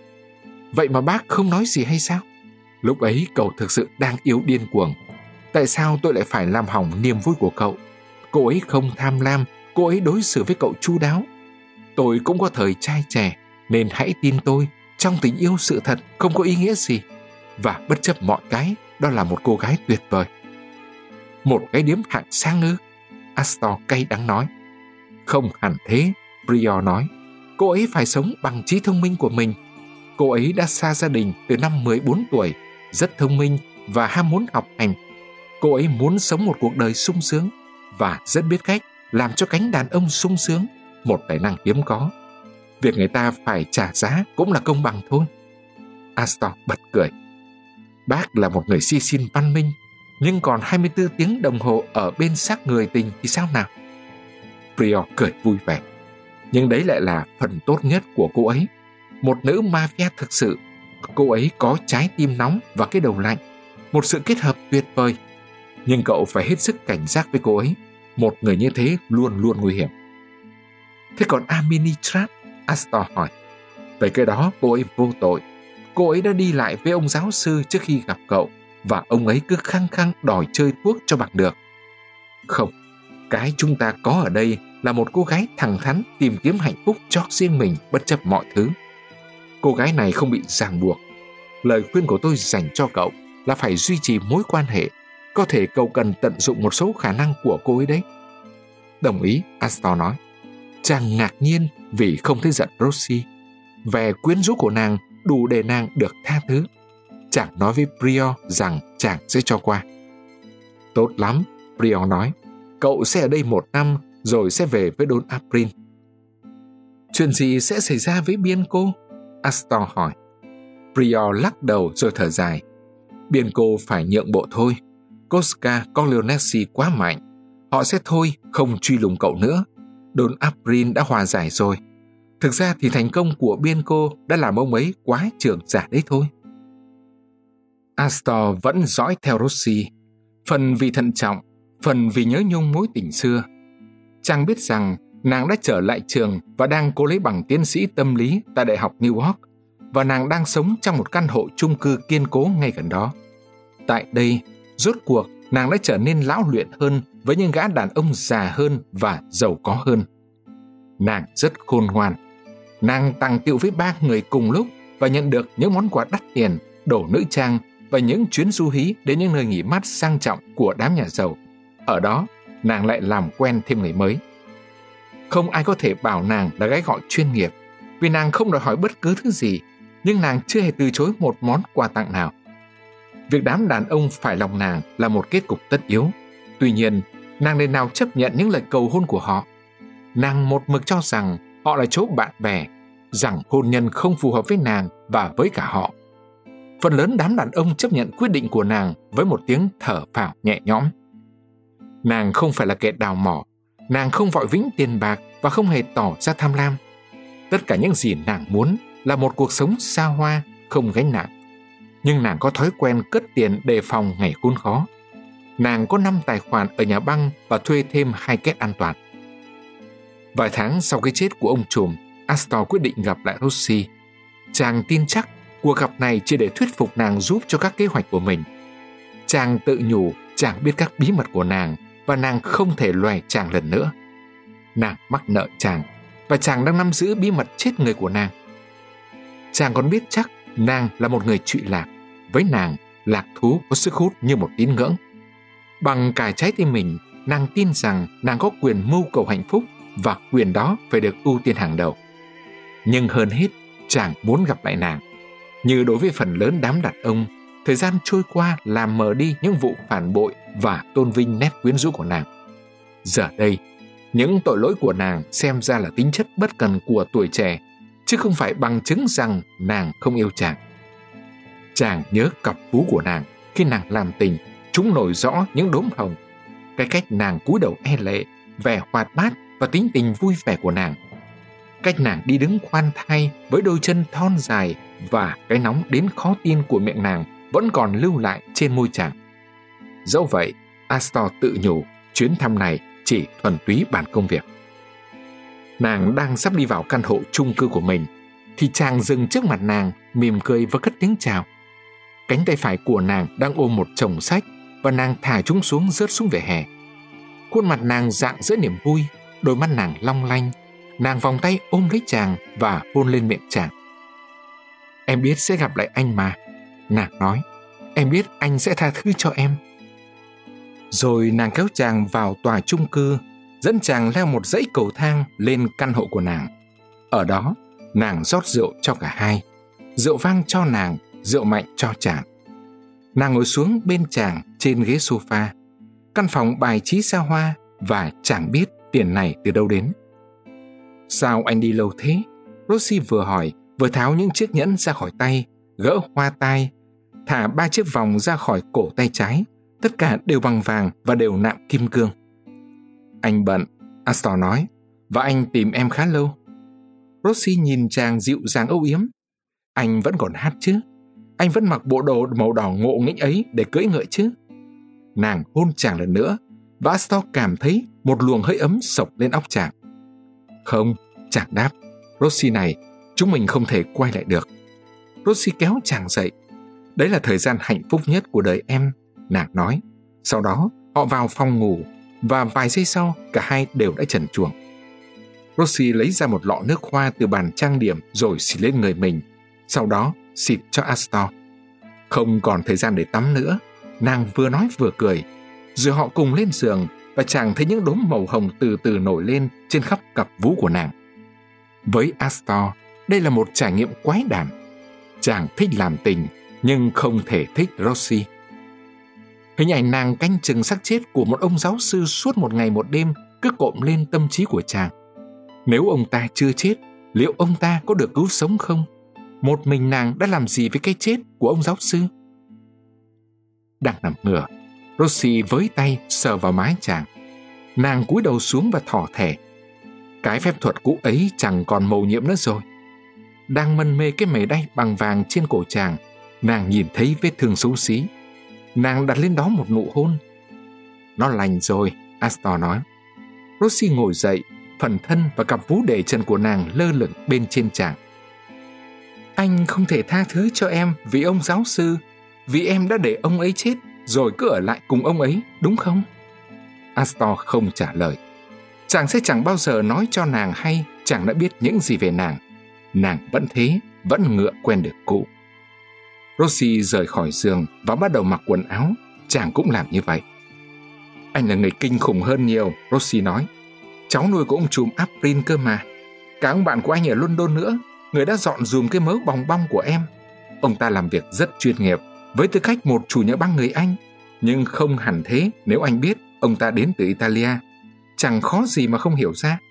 Vậy mà bác không nói gì hay sao? Lúc ấy cậu thực sự đang yêu điên cuồng. Tại sao tôi lại phải làm hỏng niềm vui của cậu? Cô ấy không tham lam, cô ấy đối xử với cậu chu đáo. Tôi cũng có thời trai trẻ, nên hãy tin tôi, trong tình yêu sự thật không có ý nghĩa gì. Và bất chấp mọi cái, đó là một cô gái tuyệt vời. Một cái điếm hạng sang ư? Astor cay đắng nói. Không hẳn thế, Prior nói. Cô ấy phải sống bằng trí thông minh của mình. Cô ấy đã xa gia đình từ năm 14 tuổi, rất thông minh và ham muốn học hành. Cô ấy muốn sống một cuộc đời sung sướng và rất biết cách làm cho cánh đàn ông sung sướng, một tài năng hiếm có. Việc người ta phải trả giá cũng là công bằng thôi. Astor bật cười. Bác là một người si xin văn minh, nhưng còn 24 tiếng đồng hồ ở bên xác người tình thì sao nào? Prior cười vui vẻ. Nhưng đấy lại là phần tốt nhất của cô ấy. Một nữ mafia thực sự. Cô ấy có trái tim nóng và cái đầu lạnh. Một sự kết hợp tuyệt vời. Nhưng cậu phải hết sức cảnh giác với cô ấy. Một người như thế luôn luôn nguy hiểm. Thế còn Aminitrat? Astor hỏi. Về cái đó cô ấy vô tội. Cô ấy đã đi lại với ông giáo sư trước khi gặp cậu, và ông ấy cứ khăng khăng đòi chơi thuốc cho bằng được. Không, cái chúng ta có ở đây là một cô gái thẳng thắn tìm kiếm hạnh phúc cho riêng mình bất chấp mọi thứ. Cô gái này không bị ràng buộc. Lời khuyên của tôi dành cho cậu là phải duy trì mối quan hệ. Có thể cậu cần tận dụng một số khả năng của cô ấy đấy. Đồng ý, Astor nói. Chàng ngạc nhiên vì không thấy giận Rosie. Vẻ quyến rũ của nàng đủ để nàng được tha thứ. Chàng nói với Prior rằng chàng sẽ cho qua. Tốt lắm, Prior nói. Cậu sẽ ở đây 1 năm rồi sẽ về với Don April. Chuyện gì sẽ xảy ra với Bianco? Astor hỏi. Prior lắc đầu rồi thở dài. Bianco phải nhượng bộ thôi. Cosca Corleonesi quá mạnh. Họ sẽ thôi không truy lùng cậu nữa. Don April đã hòa giải rồi. Thực ra thì thành công của Bianco đã làm ông ấy quá trưởng giả đấy thôi. Astor vẫn dõi theo Rosie, phần vì thận trọng, phần vì nhớ nhung mối tình xưa. Chàng biết rằng nàng đã trở lại trường và đang cố lấy bằng tiến sĩ tâm lý tại Đại học New York, và nàng đang sống trong một căn hộ chung cư kiên cố ngay gần đó. Tại đây, rốt cuộc nàng đã trở nên lão luyện hơn với những gã đàn ông già hơn và giàu có hơn. Nàng rất khôn ngoan. Nàng tàng tiệu với 3 người cùng lúc và nhận được những món quà đắt tiền, đồ nữ trang và những chuyến du hí đến những nơi nghỉ mát sang trọng của đám nhà giàu. Ở đó, nàng lại làm quen thêm người mới. Không ai có thể bảo nàng là gái gọi chuyên nghiệp, vì nàng không đòi hỏi bất cứ thứ gì, nhưng nàng chưa hề từ chối một món quà tặng nào. Việc đám đàn ông phải lòng nàng là một kết cục tất yếu. Tuy nhiên, nàng đời nào chấp nhận những lời cầu hôn của họ. Nàng một mực cho rằng họ là chỗ bạn bè, rằng hôn nhân không phù hợp với nàng và với cả họ. Phần lớn đám đàn ông chấp nhận quyết định của nàng với một tiếng thở phào nhẹ nhõm. Nàng không phải là kẻ đào mỏ, nàng không vội vĩnh tiền bạc và không hề tỏ ra tham lam. Tất cả những gì nàng muốn là một cuộc sống xa hoa, không gánh nặng. Nhưng nàng có thói quen cất tiền đề phòng ngày khốn khó. Nàng có 5 tài khoản ở nhà băng và thuê thêm 2 két an toàn. Vài tháng sau cái chết của ông trùm, Astor quyết định gặp lại Rosie. Chàng tin chắc cuộc gặp này chỉ để thuyết phục nàng giúp cho các kế hoạch của mình. Chàng tự nhủ chàng biết các bí mật của nàng và nàng không thể lòe chàng lần nữa. Nàng mắc nợ chàng và chàng đang nắm giữ bí mật chết người của nàng. Chàng còn biết chắc nàng là một người trụy lạc. Với nàng, lạc thú có sức hút như một tín ngưỡng. Bằng cả trái tim mình, nàng tin rằng nàng có quyền mưu cầu hạnh phúc và quyền đó phải được ưu tiên hàng đầu. Nhưng hơn hết, chàng muốn gặp lại nàng. Như đối với phần lớn đám đàn ông, thời gian trôi qua làm mờ đi những vụ phản bội và tôn vinh nét quyến rũ của nàng. Giờ đây, những tội lỗi của nàng xem ra là tính chất bất cần của tuổi trẻ, chứ không phải bằng chứng rằng nàng không yêu chàng. Chàng nhớ cặp vú của nàng khi nàng làm tình, chúng nổi rõ những đốm hồng. Cái cách nàng cúi đầu e lệ, vẻ hoạt bát và tính tình vui vẻ của nàng. Cách nàng đi đứng khoan thai với đôi chân thon dài và cái nóng đến khó tin của miệng nàng vẫn còn lưu lại trên môi chàng. Dẫu vậy, Astor tự nhủ chuyến thăm này chỉ thuần túy bàn công việc. Nàng đang sắp đi vào căn hộ chung cư của mình thì chàng dừng trước mặt nàng, mỉm cười và cất tiếng chào. Cánh tay phải của nàng đang ôm một chồng sách và nàng thả chúng xuống rớt xuống vỉa hè. Khuôn mặt nàng rạng rỡ niềm vui, đôi mắt nàng long lanh. Nàng vòng tay ôm lấy chàng và hôn lên miệng chàng. Em biết sẽ gặp lại anh mà, nàng nói. Em biết anh sẽ tha thứ cho em. Rồi nàng kéo chàng vào tòa chung cư, dẫn chàng leo một dãy cầu thang lên căn hộ của nàng. Ở đó, nàng rót rượu cho cả hai. Rượu vang cho nàng, rượu mạnh cho chàng. Nàng ngồi xuống bên chàng trên ghế sofa. Căn phòng bài trí xa hoa và chẳng biết tiền này từ đâu đến. Sao anh đi lâu thế? Rosie vừa hỏi, vừa tháo những chiếc nhẫn ra khỏi tay, gỡ hoa tai, thả 3 chiếc vòng ra khỏi cổ tay trái. Tất cả đều bằng vàng và đều nạm kim cương. Anh bận, Astor nói, và anh tìm em khá lâu. Rosie nhìn chàng dịu dàng âu yếm. Anh vẫn còn hát chứ? Anh vẫn mặc bộ đồ màu đỏ ngộ nghĩnh ấy để cưỡi ngựa chứ? Nàng hôn chàng lần nữa và Astor cảm thấy một luồng hơi ấm sộc lên óc chàng. Không, chàng đáp, Rosie này, chúng mình không thể quay lại được. Rosie kéo chàng dậy. Đấy là thời gian hạnh phúc nhất của đời em, nàng nói. Sau đó họ vào phòng ngủ và vài giây sau cả hai đều đã trần truồng. Rosie lấy ra một lọ nước hoa từ bàn trang điểm rồi xịt lên người mình. Sau đó xịt cho Astor. Không còn thời gian để tắm nữa, nàng vừa nói vừa cười. Rồi họ cùng lên giường và chàng thấy những đốm màu hồng từ từ nổi lên trên khắp cặp vú của nàng. Với Astor, đây là một trải nghiệm quái đản. Chàng thích làm tình nhưng không thể thích Rosie. Hình ảnh nàng canh chừng xác chết của một ông giáo sư suốt một ngày một đêm cứ cộm lên tâm trí của chàng. Nếu ông ta chưa chết, liệu ông ta có được cứu sống không? Một mình nàng đã làm gì với cái chết của ông giáo sư? Đang nằm ngửa, Rosie với tay sờ vào má chàng. Nàng cúi đầu xuống và thỏ thẻ. Cái phép thuật cũ ấy chẳng còn mầu nhiệm nữa rồi. Đang mân mê cái mề đay bằng vàng trên cổ chàng, nàng nhìn thấy vết thương xấu xí. Nàng đặt lên đó một nụ hôn. Nó lành rồi, Astor nói. Rosie ngồi dậy, phần thân và cặp vú để chân của nàng lơ lửng bên trên chàng. Anh không thể tha thứ cho em vì ông giáo sư, vì em đã để ông ấy chết rồi cứ ở lại cùng ông ấy, đúng không? Astor không trả lời. Chàng sẽ chẳng bao giờ nói cho nàng hay chàng đã biết những gì về nàng. Nàng vẫn thế, vẫn ngựa quen được cũ. Rosie rời khỏi giường và bắt đầu mặc quần áo. Chàng cũng làm như vậy. Anh là người kinh khủng hơn nhiều, Rosie nói. Cháu nuôi của ông trùm April cơ mà. Cả ông bạn của anh ở London nữa, người đã dọn dùm cái mớ bòng bong của em. Ông ta làm việc rất chuyên nghiệp, với tư cách một chủ nhà băng người Anh. Nhưng không hẳn thế nếu anh biết ông ta đến từ Italia. Chẳng khó gì mà không hiểu ra.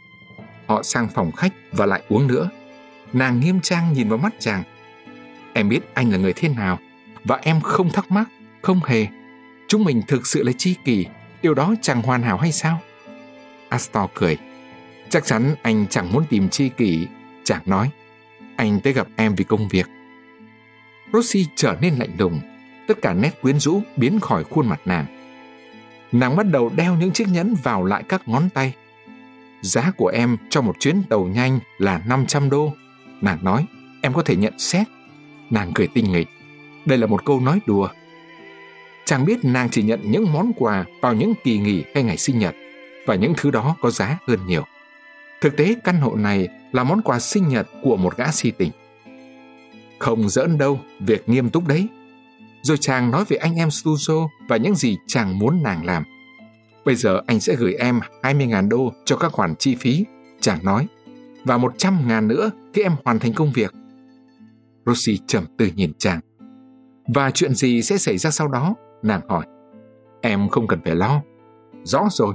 Họ sang phòng khách và lại uống nữa. Nàng nghiêm trang nhìn vào mắt chàng. Em biết anh là người thế nào, và em không thắc mắc, không hề. Chúng mình thực sự là tri kỷ, điều đó chẳng hoàn hảo hay sao? Astor cười. Chắc chắn anh chẳng muốn tìm tri kỷ, chàng nói. Anh tới gặp em vì công việc. Rosie trở nên lạnh lùng, tất cả nét quyến rũ biến khỏi khuôn mặt nàng. Nàng bắt đầu đeo những chiếc nhẫn vào lại các ngón tay. Giá của em cho một chuyến tàu nhanh là $500. Nàng nói, em có thể nhận xét. Nàng cười tinh nghịch. Đây là một câu nói đùa. Chàng biết nàng chỉ nhận những món quà vào những kỳ nghỉ hay ngày sinh nhật, và những thứ đó có giá hơn nhiều. Thực tế căn hộ này là món quà sinh nhật của một gã si tình. Không giỡn đâu, việc nghiêm túc đấy. Rồi chàng nói về anh em Stuzo và những gì chàng muốn nàng làm. Bây giờ anh sẽ gửi em $20,000 cho các khoản chi phí, chàng nói, và $100,000 nữa khi em hoàn thành công việc. Rosie trầm tư nhìn chàng. Và chuyện gì sẽ xảy ra sau đó? Nàng hỏi. Em không cần phải lo. Rõ rồi.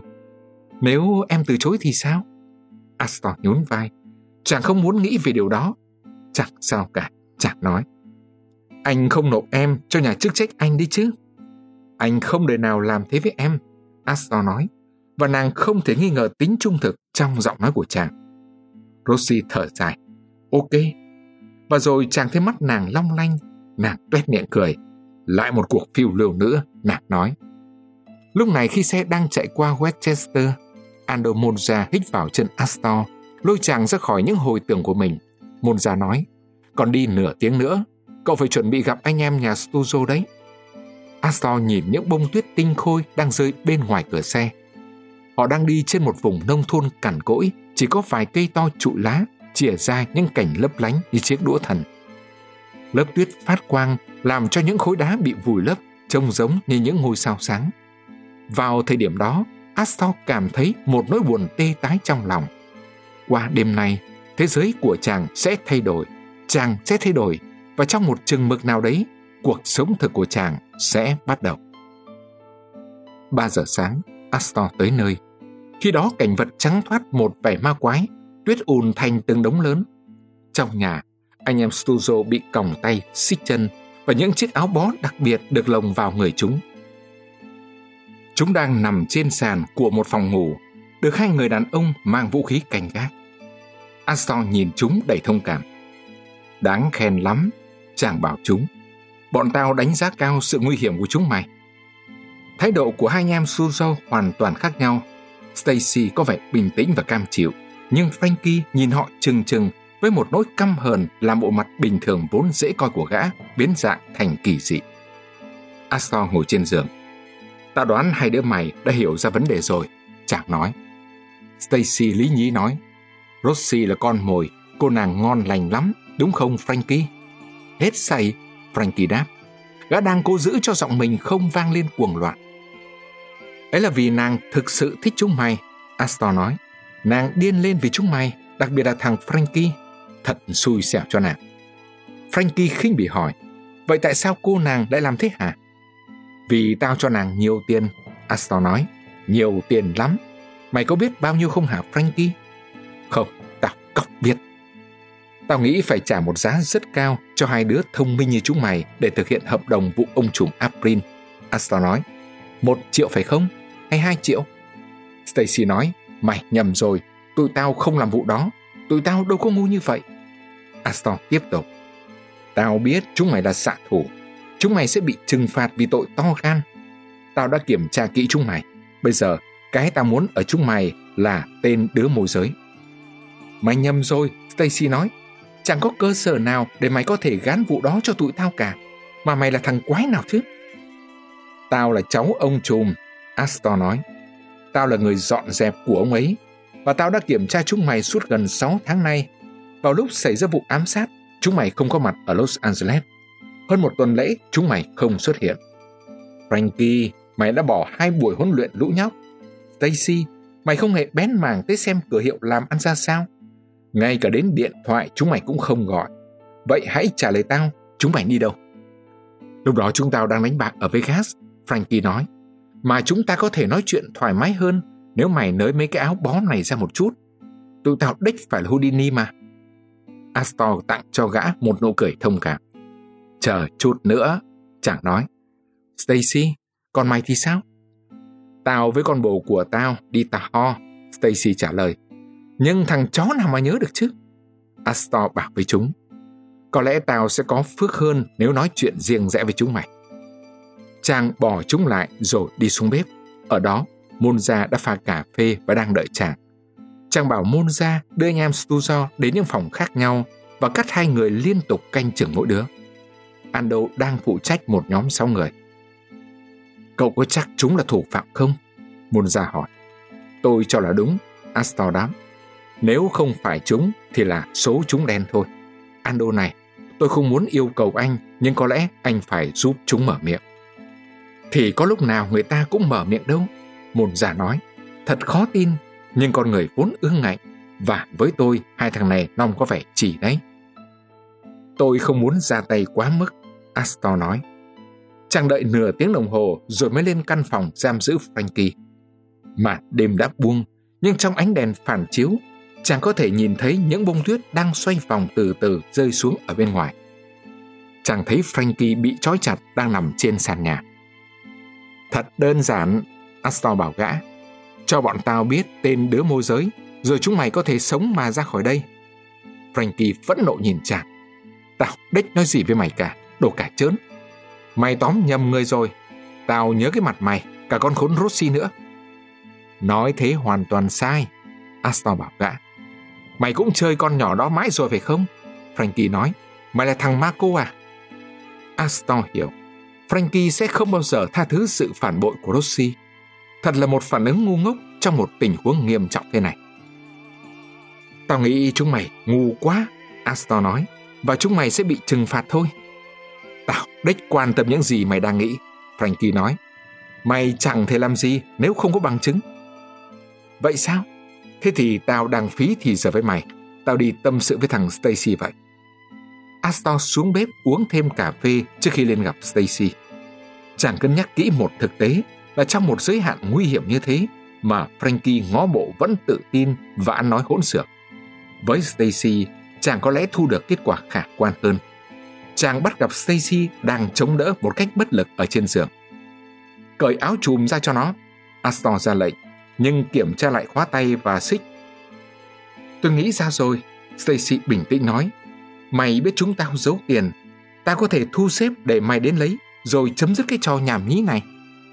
Nếu em từ chối thì sao? Astor nhún vai. Chàng không muốn nghĩ về điều đó. Chẳng sao cả, chàng nói. Anh không nộp em cho nhà chức trách anh đi chứ? Anh không đời nào làm thế với em, Astor nói, và nàng không thể nghi ngờ tính trung thực trong giọng nói của chàng. Rosie thở dài. Ok. Và rồi chàng thấy mắt nàng long lanh, nàng toét miệng cười. Lại một cuộc phiêu lưu nữa, nàng nói. Lúc này khi xe đang chạy qua Westchester, Aldo Monza hít vào chân Astor, lôi chàng ra khỏi những hồi tưởng của mình. Monza nói, còn đi nửa tiếng nữa, cậu phải chuẩn bị gặp anh em nhà Stuzo đấy. Astor nhìn những bông tuyết tinh khôi đang rơi bên ngoài cửa xe. Họ đang đi trên một vùng nông thôn cằn cỗi, chỉ có vài cây to trụi lá, chìa ra những cảnh lấp lánh như chiếc đũa thần. Lớp tuyết phát quang làm cho những khối đá bị vùi lấp trông giống như những ngôi sao sáng. Vào thời điểm đó, Astor cảm thấy một nỗi buồn tê tái trong lòng. Qua đêm nay, thế giới của chàng sẽ thay đổi, chàng sẽ thay đổi, và trong một chừng mực nào đấy, cuộc sống thực của chàng sẽ bắt đầu. 3 giờ sáng, Astor tới nơi. Khi đó cảnh vật trắng thoát một vẻ ma quái, tuyết ùn thành từng đống lớn. Trong nhà, anh em Stuzo bị còng tay, xích chân, và những chiếc áo bó đặc biệt được lồng vào người chúng. Chúng đang nằm trên sàn của một phòng ngủ, được 2 người đàn ông mang vũ khí canh gác. Astor nhìn chúng đầy thông cảm. Đáng khen lắm, chàng bảo chúng. Bọn tao đánh giá cao sự nguy hiểm của chúng mày. Thái độ của 2 anh em Stuzo hoàn toàn khác nhau. Stacy có vẻ bình tĩnh và cam chịu, nhưng Frankie nhìn họ trừng trừng với một nỗi căm hờn làm bộ mặt bình thường vốn dễ coi của gã biến dạng thành kỳ dị. Astor ngồi trên giường. Tao đoán 2 đứa mày đã hiểu ra vấn đề rồi, chàng nói. Stacy lý nhí nói. Rosie là con mồi, cô nàng ngon lành lắm, đúng không Frankie? Hết sảy, Frankie đáp. Gã đang cố giữ cho giọng mình không vang lên cuồng loạn. Ấy là vì nàng thực sự thích chúng mày, Astor nói. Nàng điên lên vì chúng mày, đặc biệt là thằng Frankie. Thật xui xẻo cho nàng. Frankie khinh bỉ hỏi. Vậy tại sao cô nàng lại làm thế hả? Vì tao cho nàng nhiều tiền, Astor nói. Nhiều tiền lắm. Mày có biết bao nhiêu không hả Frankie? Không, tao cóc biết. Tao nghĩ phải trả một giá rất cao cho 2 đứa thông minh như chúng mày để thực hiện hợp đồng vụ ông trùm April, Astor nói. 1 triệu phải không? Hay 2 triệu? Stacy nói. Mày nhầm rồi, tụi tao không làm vụ đó. Tụi tao đâu có ngu như vậy. Astor tiếp tục. Tao biết chúng mày là xạ thủ. Chúng mày sẽ bị trừng phạt vì tội to gan. Tao đã kiểm tra kỹ chúng mày. Bây giờ, cái tao muốn ở chúng mày là tên đứa môi giới. Mày nhầm rồi, Stacy nói. Chẳng có cơ sở nào để mày có thể gán vụ đó cho tụi tao cả. Mà mày là thằng quái nào chứ? Tao là cháu ông trùm, Astor nói. Tao là người dọn dẹp của ông ấy. Và tao đã kiểm tra chúng mày suốt gần 6 tháng nay. Vào lúc xảy ra vụ ám sát, chúng mày không có mặt ở Los Angeles. Hơn 1 tuần lễ, chúng mày không xuất hiện. Frankie, mày đã bỏ 2 buổi huấn luyện lũ nhóc. Stacy, mày không hề bén mảng tới xem cửa hiệu làm ăn ra sao. Ngay cả đến điện thoại chúng mày cũng không gọi. Vậy hãy trả lời tao, chúng mày đi đâu? Lúc đó chúng tao đang đánh bạc ở Vegas, Frankie nói. Mà chúng ta có thể nói chuyện thoải mái hơn nếu mày nới mấy cái áo bó này ra một chút. Tụi tao đích phải là Houdini mà. Astor tặng cho gã một nụ cười thông cảm. Chờ chút nữa, chàng nói. Stacy, còn mày thì sao? Tao với con bồ của tao đi Tahoe, Stacy trả lời. Nhưng thằng chó nào mà nhớ được chứ? Astor bảo với chúng. Có lẽ tao sẽ có phước hơn nếu nói chuyện riêng rẽ với chúng mày. Chàng bỏ chúng lại rồi đi xuống bếp. Ở đó, Monza đã pha cà phê và đang đợi chàng. Chàng bảo Monza đưa anh em Stuzo đến những phòng khác nhau và cắt hai người liên tục canh chừng mỗi đứa. Ando đang phụ trách một nhóm 6 người. Cậu có chắc chúng là thủ phạm không? Monza hỏi. Tôi cho là đúng, Astor đáp. Nếu không phải chúng thì là số chúng đen thôi. Ando này, tôi không muốn yêu cầu anh, nhưng có lẽ anh phải giúp chúng mở miệng. Thì có lúc nào người ta cũng mở miệng đâu, Monza nói. Thật khó tin, nhưng con người vốn ương ngạnh, và với tôi hai thằng này nó có vẻ chỉ đấy. Tôi không muốn ra tay quá mức, Astor nói. Chàng đợi nửa tiếng đồng hồ rồi mới lên căn phòng giam giữ Frankie. Mà đêm đã buông, nhưng trong ánh đèn phản chiếu, chàng có thể nhìn thấy những bông tuyết đang xoay vòng từ từ rơi xuống ở bên ngoài. Chàng thấy Frankie bị trói chặt đang nằm trên sàn nhà. Thật đơn giản, Astor bảo gã. Cho bọn tao biết tên đứa môi giới, rồi chúng mày có thể sống mà ra khỏi đây. Frankie phẫn nộ nhìn chàng. Tao đích nói gì với mày cả, đồ cả trớn. Mày tóm nhầm người rồi. Tao nhớ cái mặt mày, cả con khốn Rossi nữa. Nói thế hoàn toàn sai, Astor bảo gã. Mày cũng chơi con nhỏ đó mãi rồi phải không? Frankie nói. Mày là thằng Marco à? Astor hiểu. Frankie sẽ không bao giờ tha thứ sự phản bội của Rossi. Thật là một phản ứng ngu ngốc trong một tình huống nghiêm trọng thế này. Tao nghĩ chúng mày ngu quá, Astor nói, và chúng mày sẽ bị trừng phạt thôi. Tao đích quan tâm những gì mày đang nghĩ, Frankie nói. Mày chẳng thể làm gì nếu không có bằng chứng. Vậy sao? Thế thì tao đang phí thì giờ với mày. Tao đi tâm sự với thằng Stacy vậy. Astor xuống bếp uống thêm cà phê trước khi lên gặp Stacy. Chàng cân nhắc kỹ một thực tế là trong một giới hạn nguy hiểm như thế mà Frankie ngó bộ vẫn tự tin và ăn nói hỗn xược. Với Stacy, chàng có lẽ thu được kết quả khả quan hơn. Chàng bắt gặp Stacy đang chống đỡ một cách bất lực ở trên giường. Cởi áo chùm ra cho nó, Astor ra lệnh, nhưng kiểm tra lại khóa tay và xích. Tôi nghĩ ra rồi, Stacy bình tĩnh nói. Mày biết chúng tao giấu tiền. Tao có thể thu xếp để mày đến lấy, rồi chấm dứt cái trò nhảm nhí này.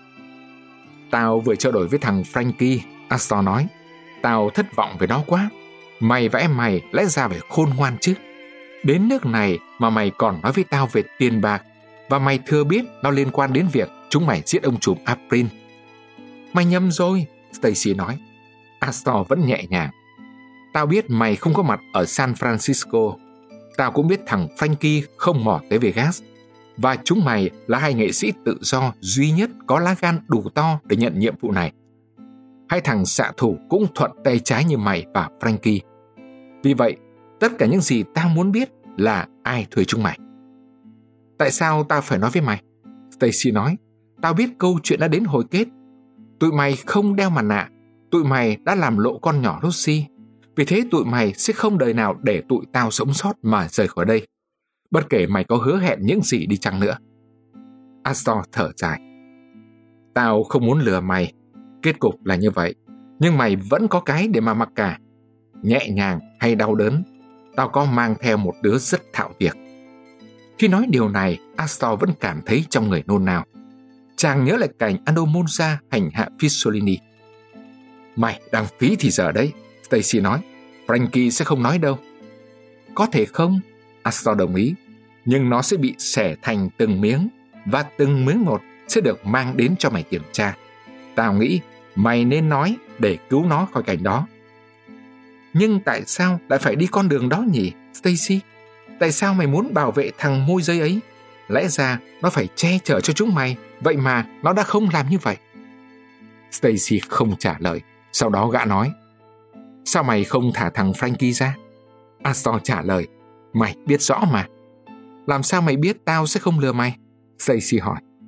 Tao vừa trao đổi với thằng Frankie, Astor nói. Tao thất vọng về nó quá. Mày và em mày lẽ ra phải khôn ngoan chứ. Đến nước này mà mày còn nói với tao về tiền bạc, và mày thừa biết nó liên quan đến việc chúng mày giết ông trùm April. Mày nhầm rồi, Stacy nói. Astor vẫn nhẹ nhàng. Tao biết mày không có mặt ở San Francisco. Tao cũng biết thằng Frankie không mò tới Vegas. Và chúng mày là hai nghệ sĩ tự do duy nhất có lá gan đủ to để nhận nhiệm vụ này. Hai thằng xạ thủ cũng thuận tay trái như mày và Frankie. Vì vậy, tất cả những gì tao muốn biết là ai thuê chúng mày. Tại sao tao phải nói với mày? Stacy nói. Tao biết câu chuyện đã đến hồi kết. Tụi mày không đeo mặt nạ. Tụi mày đã làm lộ con nhỏ Rossi. Vì thế tụi mày sẽ không đời nào để tụi tao sống sót mà rời khỏi đây, bất kể mày có hứa hẹn những gì đi chăng nữa. Astor thở dài. Tao không muốn lừa mày. Kết cục là như vậy. Nhưng mày vẫn có cái để mà mặc cả. Nhẹ nhàng hay đau đớn, tao có mang theo một đứa rất thạo việc. Khi nói điều này, Astor vẫn cảm thấy trong người nôn nao. Chàng nhớ lại cảnh Ando Monza hành hạ Fissolini. Mày đang phí thì giờ đấy, Stacy nói. Frankie sẽ không nói đâu. Có thể không, Astor đồng ý, nhưng nó sẽ bị xẻ thành từng miếng, và từng miếng một sẽ được mang đến cho mày kiểm tra. Tao nghĩ mày nên nói để cứu nó khỏi cảnh đó. Nhưng tại sao lại phải đi con đường đó nhỉ, Stacy? Tại sao mày muốn bảo vệ thằng môi giới ấy? Lẽ ra nó phải che chở cho chúng mày, vậy mà nó đã không làm như vậy. Stacy không trả lời. Sau đó gã nói. Sao mày không thả thằng Frankie ra? Astor trả lời. Mày biết rõ mà. Làm sao mày biết tao sẽ không lừa mày? Stacy hỏi.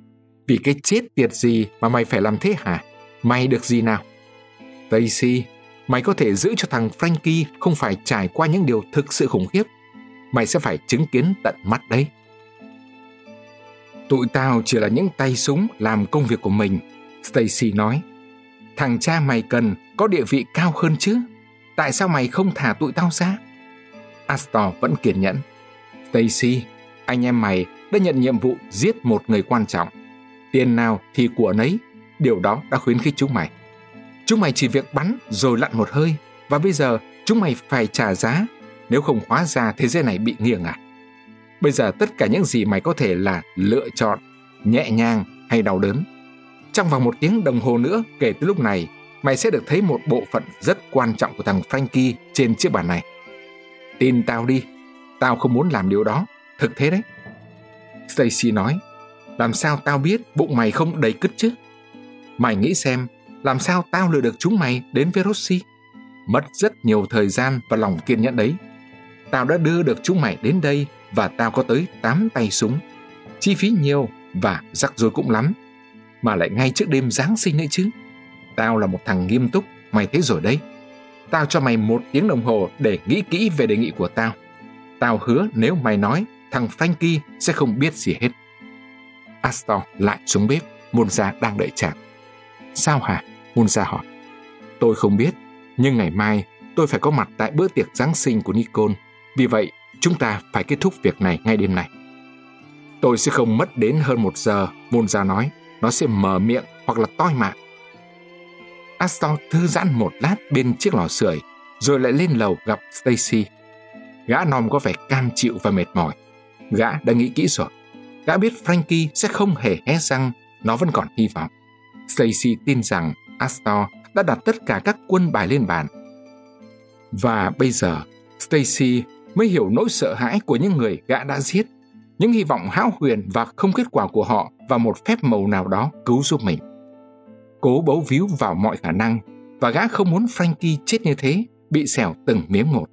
Vì cái chết tiệt gì mà mày phải làm thế hả? Mày được gì nào? Stacy, mày có thể giữ cho thằng Frankie không phải trải qua những điều thực sự khủng khiếp. Mày sẽ phải chứng kiến tận mắt đấy. Tụi tao chỉ là những tay súng làm công việc của mình, Stacy nói. Thằng cha mày cần có địa vị cao hơn chứ. Tại sao mày không thả tụi tao ra? Astor vẫn kiên nhẫn. Stacy, anh em mày đã nhận nhiệm vụ giết một người quan trọng. Tiền nào thì của nấy. Điều đó đã khuyến khích chúng mày. Chúng mày chỉ việc bắn rồi lặn một hơi. Và bây giờ chúng mày phải trả giá. Nếu không hóa ra thế giới này bị nghiêng à? Bây giờ tất cả những gì mày có thể là lựa chọn, nhẹ nhàng hay đau đớn. Trong vòng 1 tiếng đồng hồ nữa kể từ lúc này, mày sẽ được thấy một bộ phận rất quan trọng của thằng Frankie trên chiếc bàn này. Tin tao đi, tao không muốn làm điều đó, thực thế đấy. Stacy nói, làm sao tao biết bụng mày không đầy cứt chứ? Mày nghĩ xem, làm sao tao lừa được chúng mày đến với Roxy? Mất rất nhiều thời gian và lòng kiên nhẫn đấy. Tao đã đưa được chúng mày đến đây và tao có tới 8 tay súng. Chi phí nhiều và rắc rối cũng lắm. Mà lại ngay trước đêm Giáng sinh nữa chứ. Tao là một thằng nghiêm túc, mày thấy rồi đấy. Tao cho mày 1 tiếng đồng hồ để nghĩ kỹ về đề nghị của tao. Tao hứa nếu mày nói, thằng Frankie sẽ không biết gì hết. Astor lại xuống bếp, Monza đang đợi chàng. Sao hả? Monza hỏi. Tôi không biết, nhưng ngày mai tôi phải có mặt tại bữa tiệc Giáng sinh của Nicole. Vì vậy, chúng ta phải kết thúc việc này ngay đêm nay. Tôi sẽ không mất đến hơn 1 giờ, Monza nói. Nó sẽ mở miệng hoặc là toi mạng. Astor thư giãn một lát bên chiếc lò sưởi, rồi lại lên lầu gặp Stacy. Gã nòm có vẻ cam chịu và mệt mỏi. Gã đã nghĩ kỹ rồi. Gã biết Frankie sẽ không hề hé răng, nó vẫn còn hy vọng. Stacy tin rằng Astor đã đặt tất cả các quân bài lên bàn. Và bây giờ, Stacy mới hiểu nỗi sợ hãi của những người gã đã giết, những hy vọng hão huyền và không kết quả của họ vào một phép màu nào đó cứu giúp mình. Cố bấu víu vào mọi khả năng, và gã không muốn Frankie chết như thế, bị xẻo từng miếng một.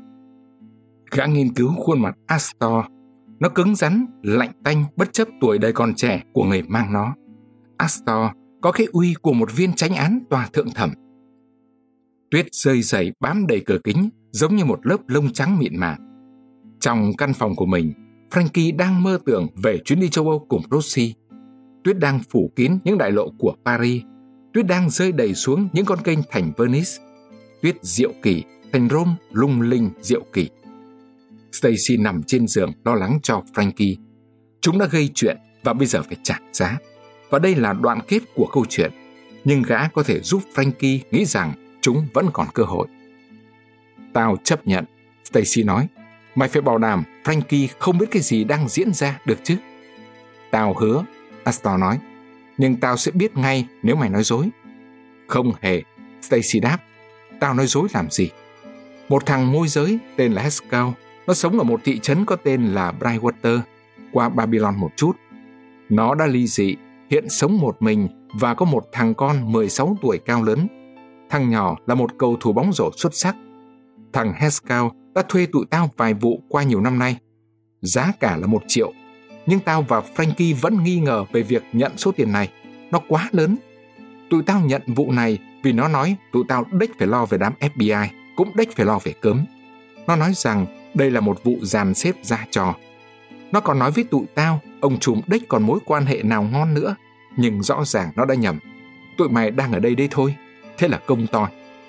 Gã nghiên cứu khuôn mặt Astor. Nó cứng rắn, lạnh tanh bất chấp tuổi đời còn trẻ của người mang nó. Astor có cái uy của một viên chánh án tòa thượng thẩm. Tuyết rơi rẩy bám đầy cửa kính, giống như một lớp lông trắng mịn màng. Trong căn phòng của mình, Frankie đang mơ tưởng về chuyến đi châu Âu cùng Roxy. Tuyết đang phủ kín những đại lộ của Paris. Tuyết đang rơi đầy xuống những con kênh thành Venice. Tuyết diệu kỳ, thành Rome lung linh diệu kỳ. Stacy nằm trên giường lo lắng cho Frankie. Chúng đã gây chuyện và bây giờ phải trả giá. Và đây là đoạn kết của câu chuyện. Nhưng gã có thể giúp Frankie nghĩ rằng chúng vẫn còn cơ hội. Tao chấp nhận, Stacy nói. Mày phải bảo đảm Frankie không biết cái gì đang diễn ra được chứ? Tao hứa, Astor nói. Nhưng tao sẽ biết ngay nếu mày nói dối. Không hề, Stacy đáp. Tao nói dối làm gì? Một thằng môi giới tên là Haskell. Nó sống ở một thị trấn có tên là Brightwater, qua Babylon một chút. Nó đã ly dị, hiện sống một mình và có một thằng con 16 tuổi cao lớn. Thằng nhỏ là một cầu thủ bóng rổ xuất sắc. Thằng Haskell đã thuê tụi tao vài vụ qua nhiều năm nay. Giá cả là 1 triệu. Nhưng tao và Frankie vẫn nghi ngờ về việc nhận số tiền này. Nó quá lớn. Tụi tao nhận vụ này vì nó nói tụi tao đếch phải lo về đám FBI, cũng đếch phải lo về cớm. Nó nói rằng đây là một vụ dàn xếp ra trò. Nó còn nói với tụi tao ông trùm đếch còn mối quan hệ nào ngon nữa. Nhưng rõ ràng nó đã nhầm. Tụi mày đang ở đây đây thôi. Thế là công toi.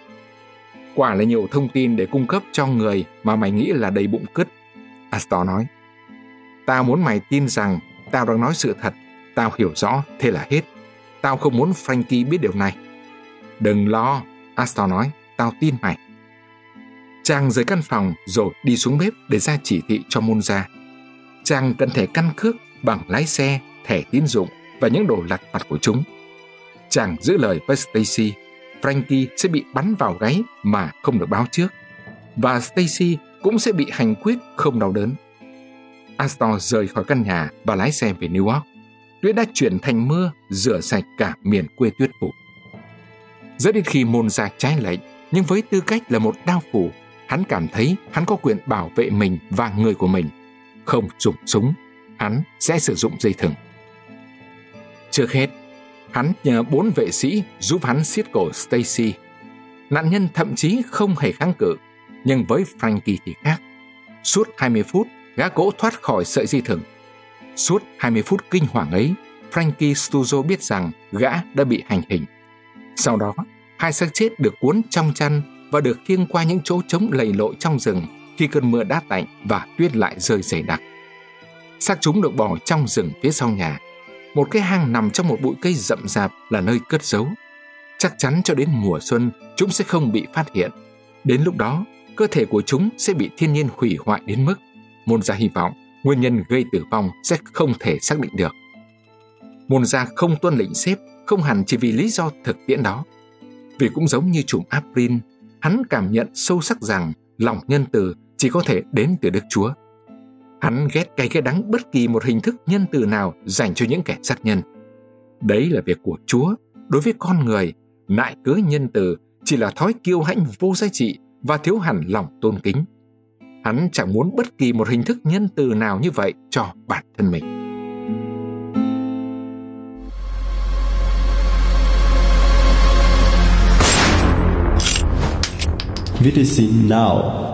Quả là nhiều thông tin để cung cấp cho người mà mày nghĩ là đầy bụng cứt, Astor nói. Tao muốn mày tin rằng tao đang nói sự thật. Tao hiểu rõ, thế là hết. Tao không muốn Frankie biết điều này. Đừng lo, Astor nói. Tao tin mày. Chàng rời căn phòng rồi đi xuống bếp để ra chỉ thị cho Monza. Chàng cần thẻ căn cước, bằng lái xe, thẻ tín dụng và những đồ lặt vặt của chúng. Chàng giữ lời với Stacy. Frankie sẽ bị bắn vào gáy mà không được báo trước. Và Stacy cũng sẽ bị hành quyết không đau đớn. Astor rời khỏi căn nhà và lái xe về New York. Tuyết đã chuyển thành mưa, rửa sạch cả miền quê tuyết phủ. Rất đến khi Monza trái lệnh, nhưng với tư cách là một đao phủ, hắn cảm thấy hắn có quyền bảo vệ mình và người của mình. Không dùng súng, hắn sẽ sử dụng dây thừng. Trước hết, hắn nhờ 4 vệ sĩ giúp hắn siết cổ Stacy. Nạn nhân thậm chí không hề kháng cự, nhưng với Frankie thì khác. Suốt 20 phút, gã cố thoát khỏi sợi dây thừng. Suốt 20 phút kinh hoàng ấy, Frankie Stuzzo biết rằng gã đã bị hành hình. Sau đó, 2 xác chết được cuốn trong chăn và được khiêng qua những chỗ trống lầy lội trong rừng khi cơn mưa đã tạnh và tuyết lại rơi dày đặc. Xác chúng được bỏ trong rừng phía sau nhà. Một cái hang nằm trong một bụi cây rậm rạp là nơi cất giấu. Chắc chắn cho đến mùa xuân chúng sẽ không bị phát hiện. Đến lúc đó, cơ thể của chúng sẽ bị thiên nhiên hủy hoại đến mức môn gia hy vọng nguyên nhân gây tử vong sẽ không thể xác định được. Môn gia không tuân lệnh sếp không hẳn chỉ vì lý do thực tiễn đó. Vì cũng giống như trùm April, hắn cảm nhận sâu sắc rằng lòng nhân từ chỉ có thể đến từ Đức Chúa. Hắn ghét cay ghét đắng bất kỳ một hình thức nhân từ nào dành cho những kẻ sát nhân. Đấy là việc của Chúa. Đối với con người, nại cớ nhân từ chỉ là thói kiêu hãnh vô giá trị và thiếu hẳn lòng tôn kính. Hắn chẳng muốn bất kỳ một hình thức nhân từ nào như vậy cho bản thân mình. VTC Now.